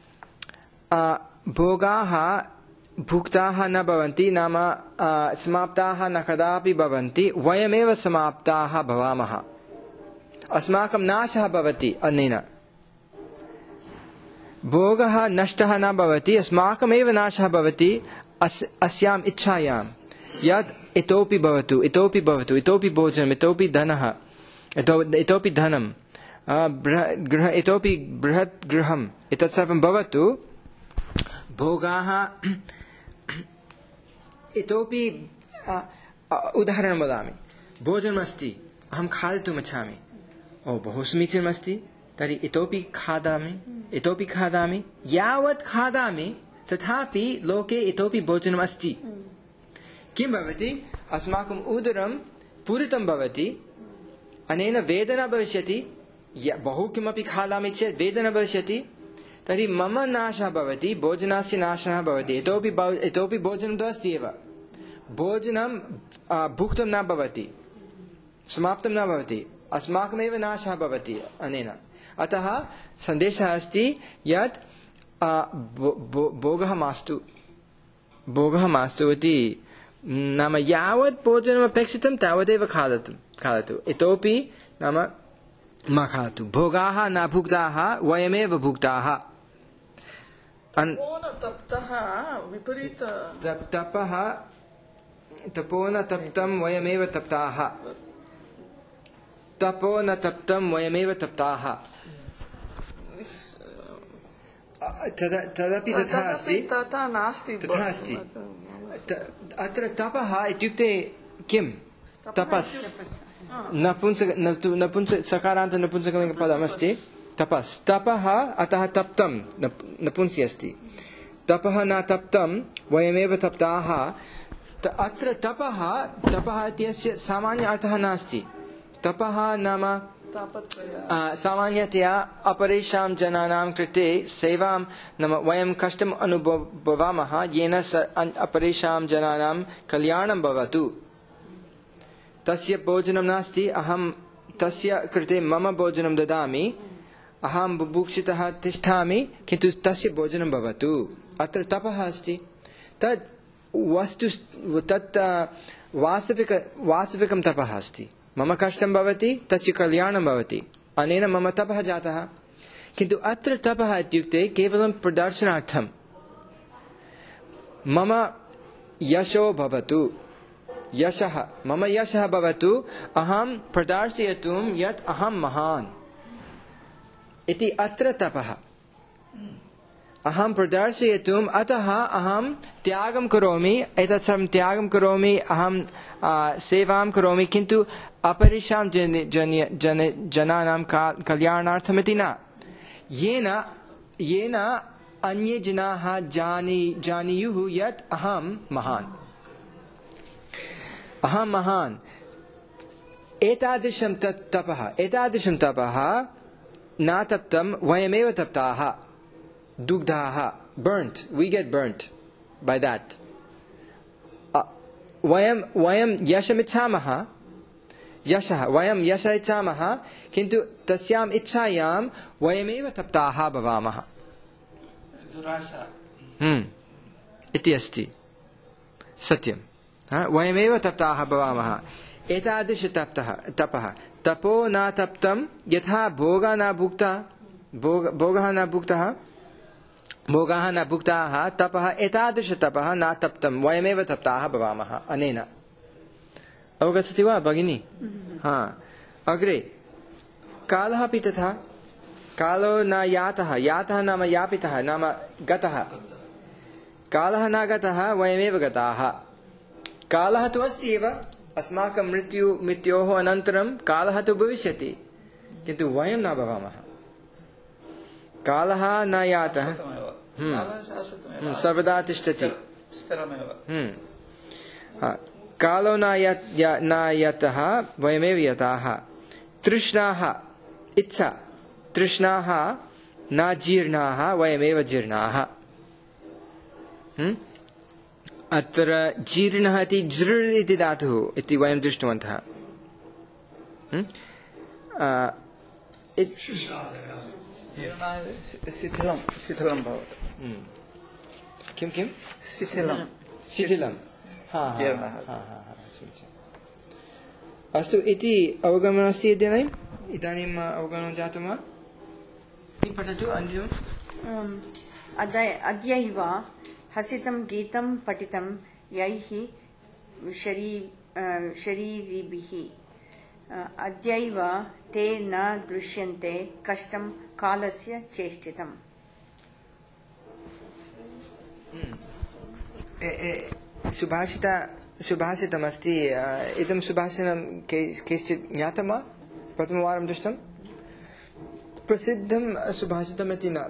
Speaker 1: आ, भोगाः भुक्ताः न भवन्ति नाम आ, समाप्ताः न कदापि भवन्ति वयमेव समाप्ताः भवामः अस्माकं नाशः भवति अनेन भोगः नष्टः न भवति अस्माकमेव नाशः भवति अस् अस्याम् इच्छायां यत् इतोपि भवतु इतोपि भवतु इतोपि भोजनम् इतोपि धनः इतो इतोपि धनं आ, बृह- गृह इतोपि बृहत् गृहम् एतत् सर्वं भवतु भोगाः इतोपि आ, आ, उदाहरणं वदामि भोजनमस्ति अहं खादितुम् इच्छामि ओ बहु समीचीनमस्ति तर्हि इतोपि खादामि इतोपि खादामि यावत् खादामि तथापि लोके इतोपि भोजनम् अस्ति किं भवति अस्माकम् उदरं पूरितं भवति अनेन वेदना भविष्यति य- बहु किमपि खादामि चेत् वेदना भविष्यति तर्हि मम नाशः भवति भोजनस्य नाशः भवति इतोपि भव- इतोपि भोजनं तु अस्ति एव भोजनं आ, भुक्तं न भवति समाप्तं न भवति अस्माकमेव नाशः भवति अनेन अतः सन्देशः अस्ति यत् आ, भो- भो- भोगः मास्तु भोगः मास्तु इति नाम यावत् भोजनम् अपेक्षितं तावदेव खादतु खादतु इतोपि नाम मा खादतु भोगाः न भुक्ताः वयमेव भुक्ताः अन्-
Speaker 4: तप्तः विपरीत
Speaker 1: तप- तपः तपो न तप्तं वयमेव तप्ताः तपो न तप्तं वयमेव तप्ताः तदा तदपि तथा अस्ति
Speaker 4: तथा नास्ति
Speaker 1: तथा अस्ति त- अत्र तपः इत्युक्ते किं तपस् नपुंसक नपुंसक सकारान्त नपुंसकलिङ्गपदमस्ति तपस् तपः अतः तप्तं नपुंसि अस्ति तपः न तप्तं वयमेव तप्ताः अत्र तपः तपः इत्यस्य सामान्य अर्थः नास्ति तपः नाम सामान्यतया अपरेषां जनानां कृते सेवां नाम वयं कष्टम् अनुभवामः येन अपरेषां जनानां कल्याणं भवतु तस्य भोजनं नास्ति अहं तस्य कृते मम भोजनं ददामि अहं बुभुक्षितः तिष्ठामि किन्तु तस्य भोजनं भवतु अत्र तपः अस्ति तद् वस्तु तत् वास्तविक वास्तविकं तपः अस्ति मम कष्टं भवति तस्य कल्याणं भवति अनेन मम तपः जातः किन्तु अत्र तपः इत्युक्ते केवलं प्रदर्शनार्थं मम यशो भवतु यशः मम यशः भवतु अहं प्रदर्शयितुं यत् अहं महान् इति अत्र तपः अहं प्रदर्शयितुम् अतः अहं त्यागं करोमि एतत् सर्वं त्यागं करोमि अहं सेवां करोमि किन्तु अपरेषां जन जन जन जनानां कल्याणार्थमिति न येन येन अन्ये जनाः जानी जानीयुः यत् अहं महान् अहं महान् एतादृशं तत् तपः एतादृशं तपः न तप्तं वयमेव तप्ताः दुग्धाः burnt we get burnt by that वयं वयं यशमिच्छामः यशः वयं यशः इच्छामः किन्तु तस्याम् इच्छायां वयमेव तप्ताः भवामः हम्म इति अस्ति सत्यं वयमेव तप्ताः भवामः एतादृश तप्तः तपः तपो न तप्तं यथा भोगः न भुक्तः भोगः न भुक्तः भोगाः न भुक्ताः तपः एतादृश तपः न तप्तं वयमेव तप्ताः भवामः अनेन अवगच्छति वा भगिनी हा अग्रे कालः अपि तथा कालो न यातः यातः नाम यापितः नाम गतः कालः न गतः वयमेव गताः कालः तु अस्ति एव अस्माकं मृत्यु मृत्योः अनन्तरं कालः तु भविष्यति किन्तु वयं न भवामः कालः न यातः सर्वदा तिष्ठति कालो न यतः वयमेव यताः तृष्णाः इच्छा तृष्णाः न जीर्णाः वयमेव जीर्णाः अत्र जीर्णः इति जृ इति धातुः इति वयं दृष्टवन्तः
Speaker 2: शिथिलं शिथिलं भवति
Speaker 1: किं किं
Speaker 2: शिथिलं
Speaker 1: शिथिलं अस्तु इति अवगमनमस्ति इदानीम् इदानीम् अवगमनं जातं वा पठतु अन्तिमम्
Speaker 6: अद्यैव हसितं गीतं पठितं यैः शरीरिभिः अद्यैव ते न दृश्यन्ते कष्टं कालस्य चेष्टितम्
Speaker 1: सुभाषित सुभाषितमस्ति इदं सुभाषितं केचित् ज्ञातं वा प्रथमवारं दृष्टं प्रसिद्धं सुभाषितमिति न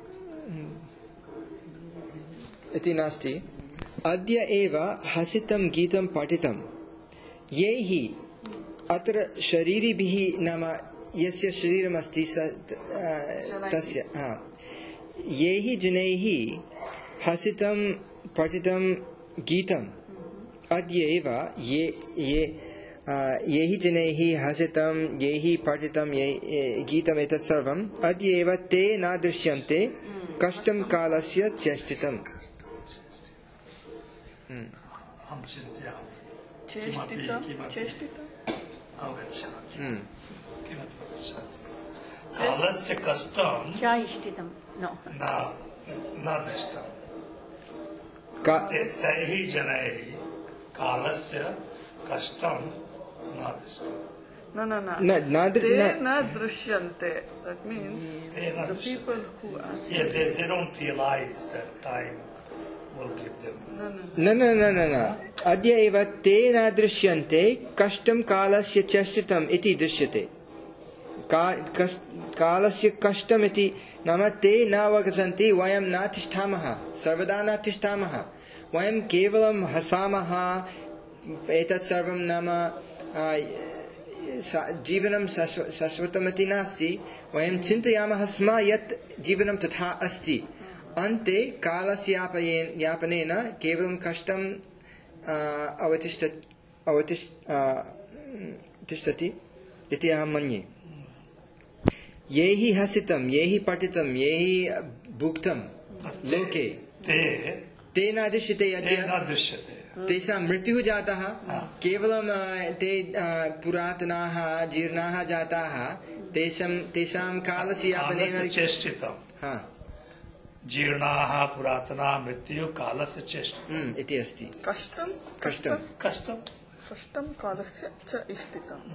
Speaker 1: इति नास्ति अद्य एव हसितं गीतं पठितं यैः अत्र शरीरिभिः नाम यस्य शरीरमस्ति स तस्य यैः जनैः हसितं पठितं गीतम् अद्य एव ये ये यैः जनैः हसितं यैः पठितं ये गीतम् एतत् सर्वम् अद्य एव ते न दृश्यन्ते कष्टं कालस्य चेष्टितम्
Speaker 5: कालस्य कष्टं
Speaker 6: चाइष्टितं न
Speaker 5: न दृष्टं तैः जनैः कालस्य कष्टं न दृष्टं
Speaker 4: No, no, no.
Speaker 1: No, not
Speaker 4: they
Speaker 1: not-
Speaker 4: not drishyante. That means
Speaker 5: They are not
Speaker 4: the people who are
Speaker 5: Yeah, they, they don't realize that time will give them.
Speaker 1: न न न न न अद्य एव ते न दृश्यन्ते कष्टं कालस्य चेष्टितम् इति दृश्यते का- कस्- कालस्य कष्टम् इति नाम ते न अवगच्छन्ति वयं न तिष्ठामः सर्वदा न तिष्ठामः वयं केवलं हसामः एतत् सर्वं नाम आ, सा- जीवनं शाश्व- शाश्वतमिति नास्ति वयं चिन्तयामः स्म यत् जीवनं तथा अस्ति अन्ते कालस्य यापनेन यापनेन केवलं कष्टं आ, अवतिष्ठ अवतिष्ठ आ, तिष्ठति इति अहं मन्ये ये हि हसितं ये हि पठितं ये हि भुक्तं लोके
Speaker 5: ते
Speaker 1: ते न दृश्यते
Speaker 5: ते
Speaker 1: अद्य
Speaker 5: न दृश्यते.
Speaker 1: तेषां मृत्युः जातः केवलं आ, ते आ, पुरातनाः जीर्णाः जाताः तेषां तेषां कालस्य यापनेन
Speaker 5: कालस्य चेष्टितम्.
Speaker 1: हा
Speaker 5: जीर्णाः पुरातनाः मृत्यु कालस्य चेष्टितम्.
Speaker 1: हम्म, इति अस्ति
Speaker 4: कष्टं
Speaker 1: कष्टं
Speaker 5: कष्टं
Speaker 4: कष्टं कालस्य च इष्टितम्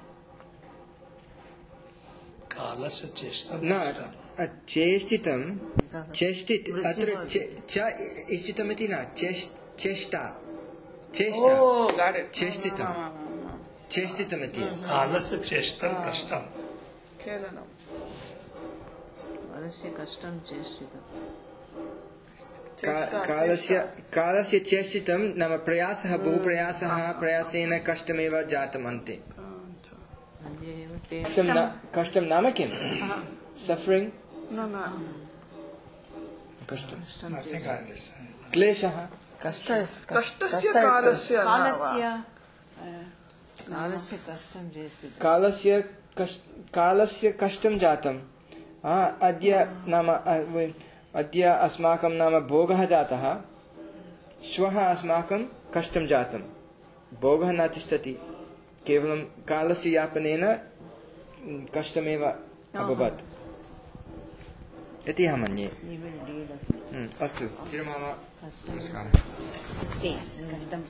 Speaker 5: कालस्य चेष्टं
Speaker 1: न चेष्टितं चेष्टित अत्र चे- च इष्टितमिति न चेष्- चेष्टा चेष्टा
Speaker 4: Oh, got it.
Speaker 1: चेष्टितं चेष्टितमिति अस्ति
Speaker 5: कालस्य चेष्टं कष्टं.
Speaker 4: केलनं
Speaker 3: कालस्य कष्टं चेष्टितम्
Speaker 1: का- कालस्य कालस्य चेष्टितं नाम प्रयासः बहु प्रयासः प्रयासेन कष्टमेव जातम् अन्ते
Speaker 3: अद्य एव ते
Speaker 1: कष्टं न कष्टं नाम किं सफरिङ्ग्
Speaker 4: न न
Speaker 1: कष्टं
Speaker 5: I think I understand.
Speaker 1: क्लेशः
Speaker 3: कष्ट
Speaker 4: कष्टस्य कालस्य न वा?
Speaker 6: कालस्य
Speaker 3: कालस्य कष्टं चेष्टितम्
Speaker 1: कालस्य कष्- कालस्य कष्टं जातं आ, अद्य नाम अ, व- अद्य अस्माकं नाम भोगः जातः श्वः अस्माकं कष्टं जातं भोगः न तिष्ठति केवलं कालस्य यापनेन कष्टमेव अभवत् इति अहं मन्ये
Speaker 3: You will read of
Speaker 1: हम्म, अस्तु विरमामः
Speaker 3: कष्टं
Speaker 1: नमस्कारः
Speaker 6: कष्टं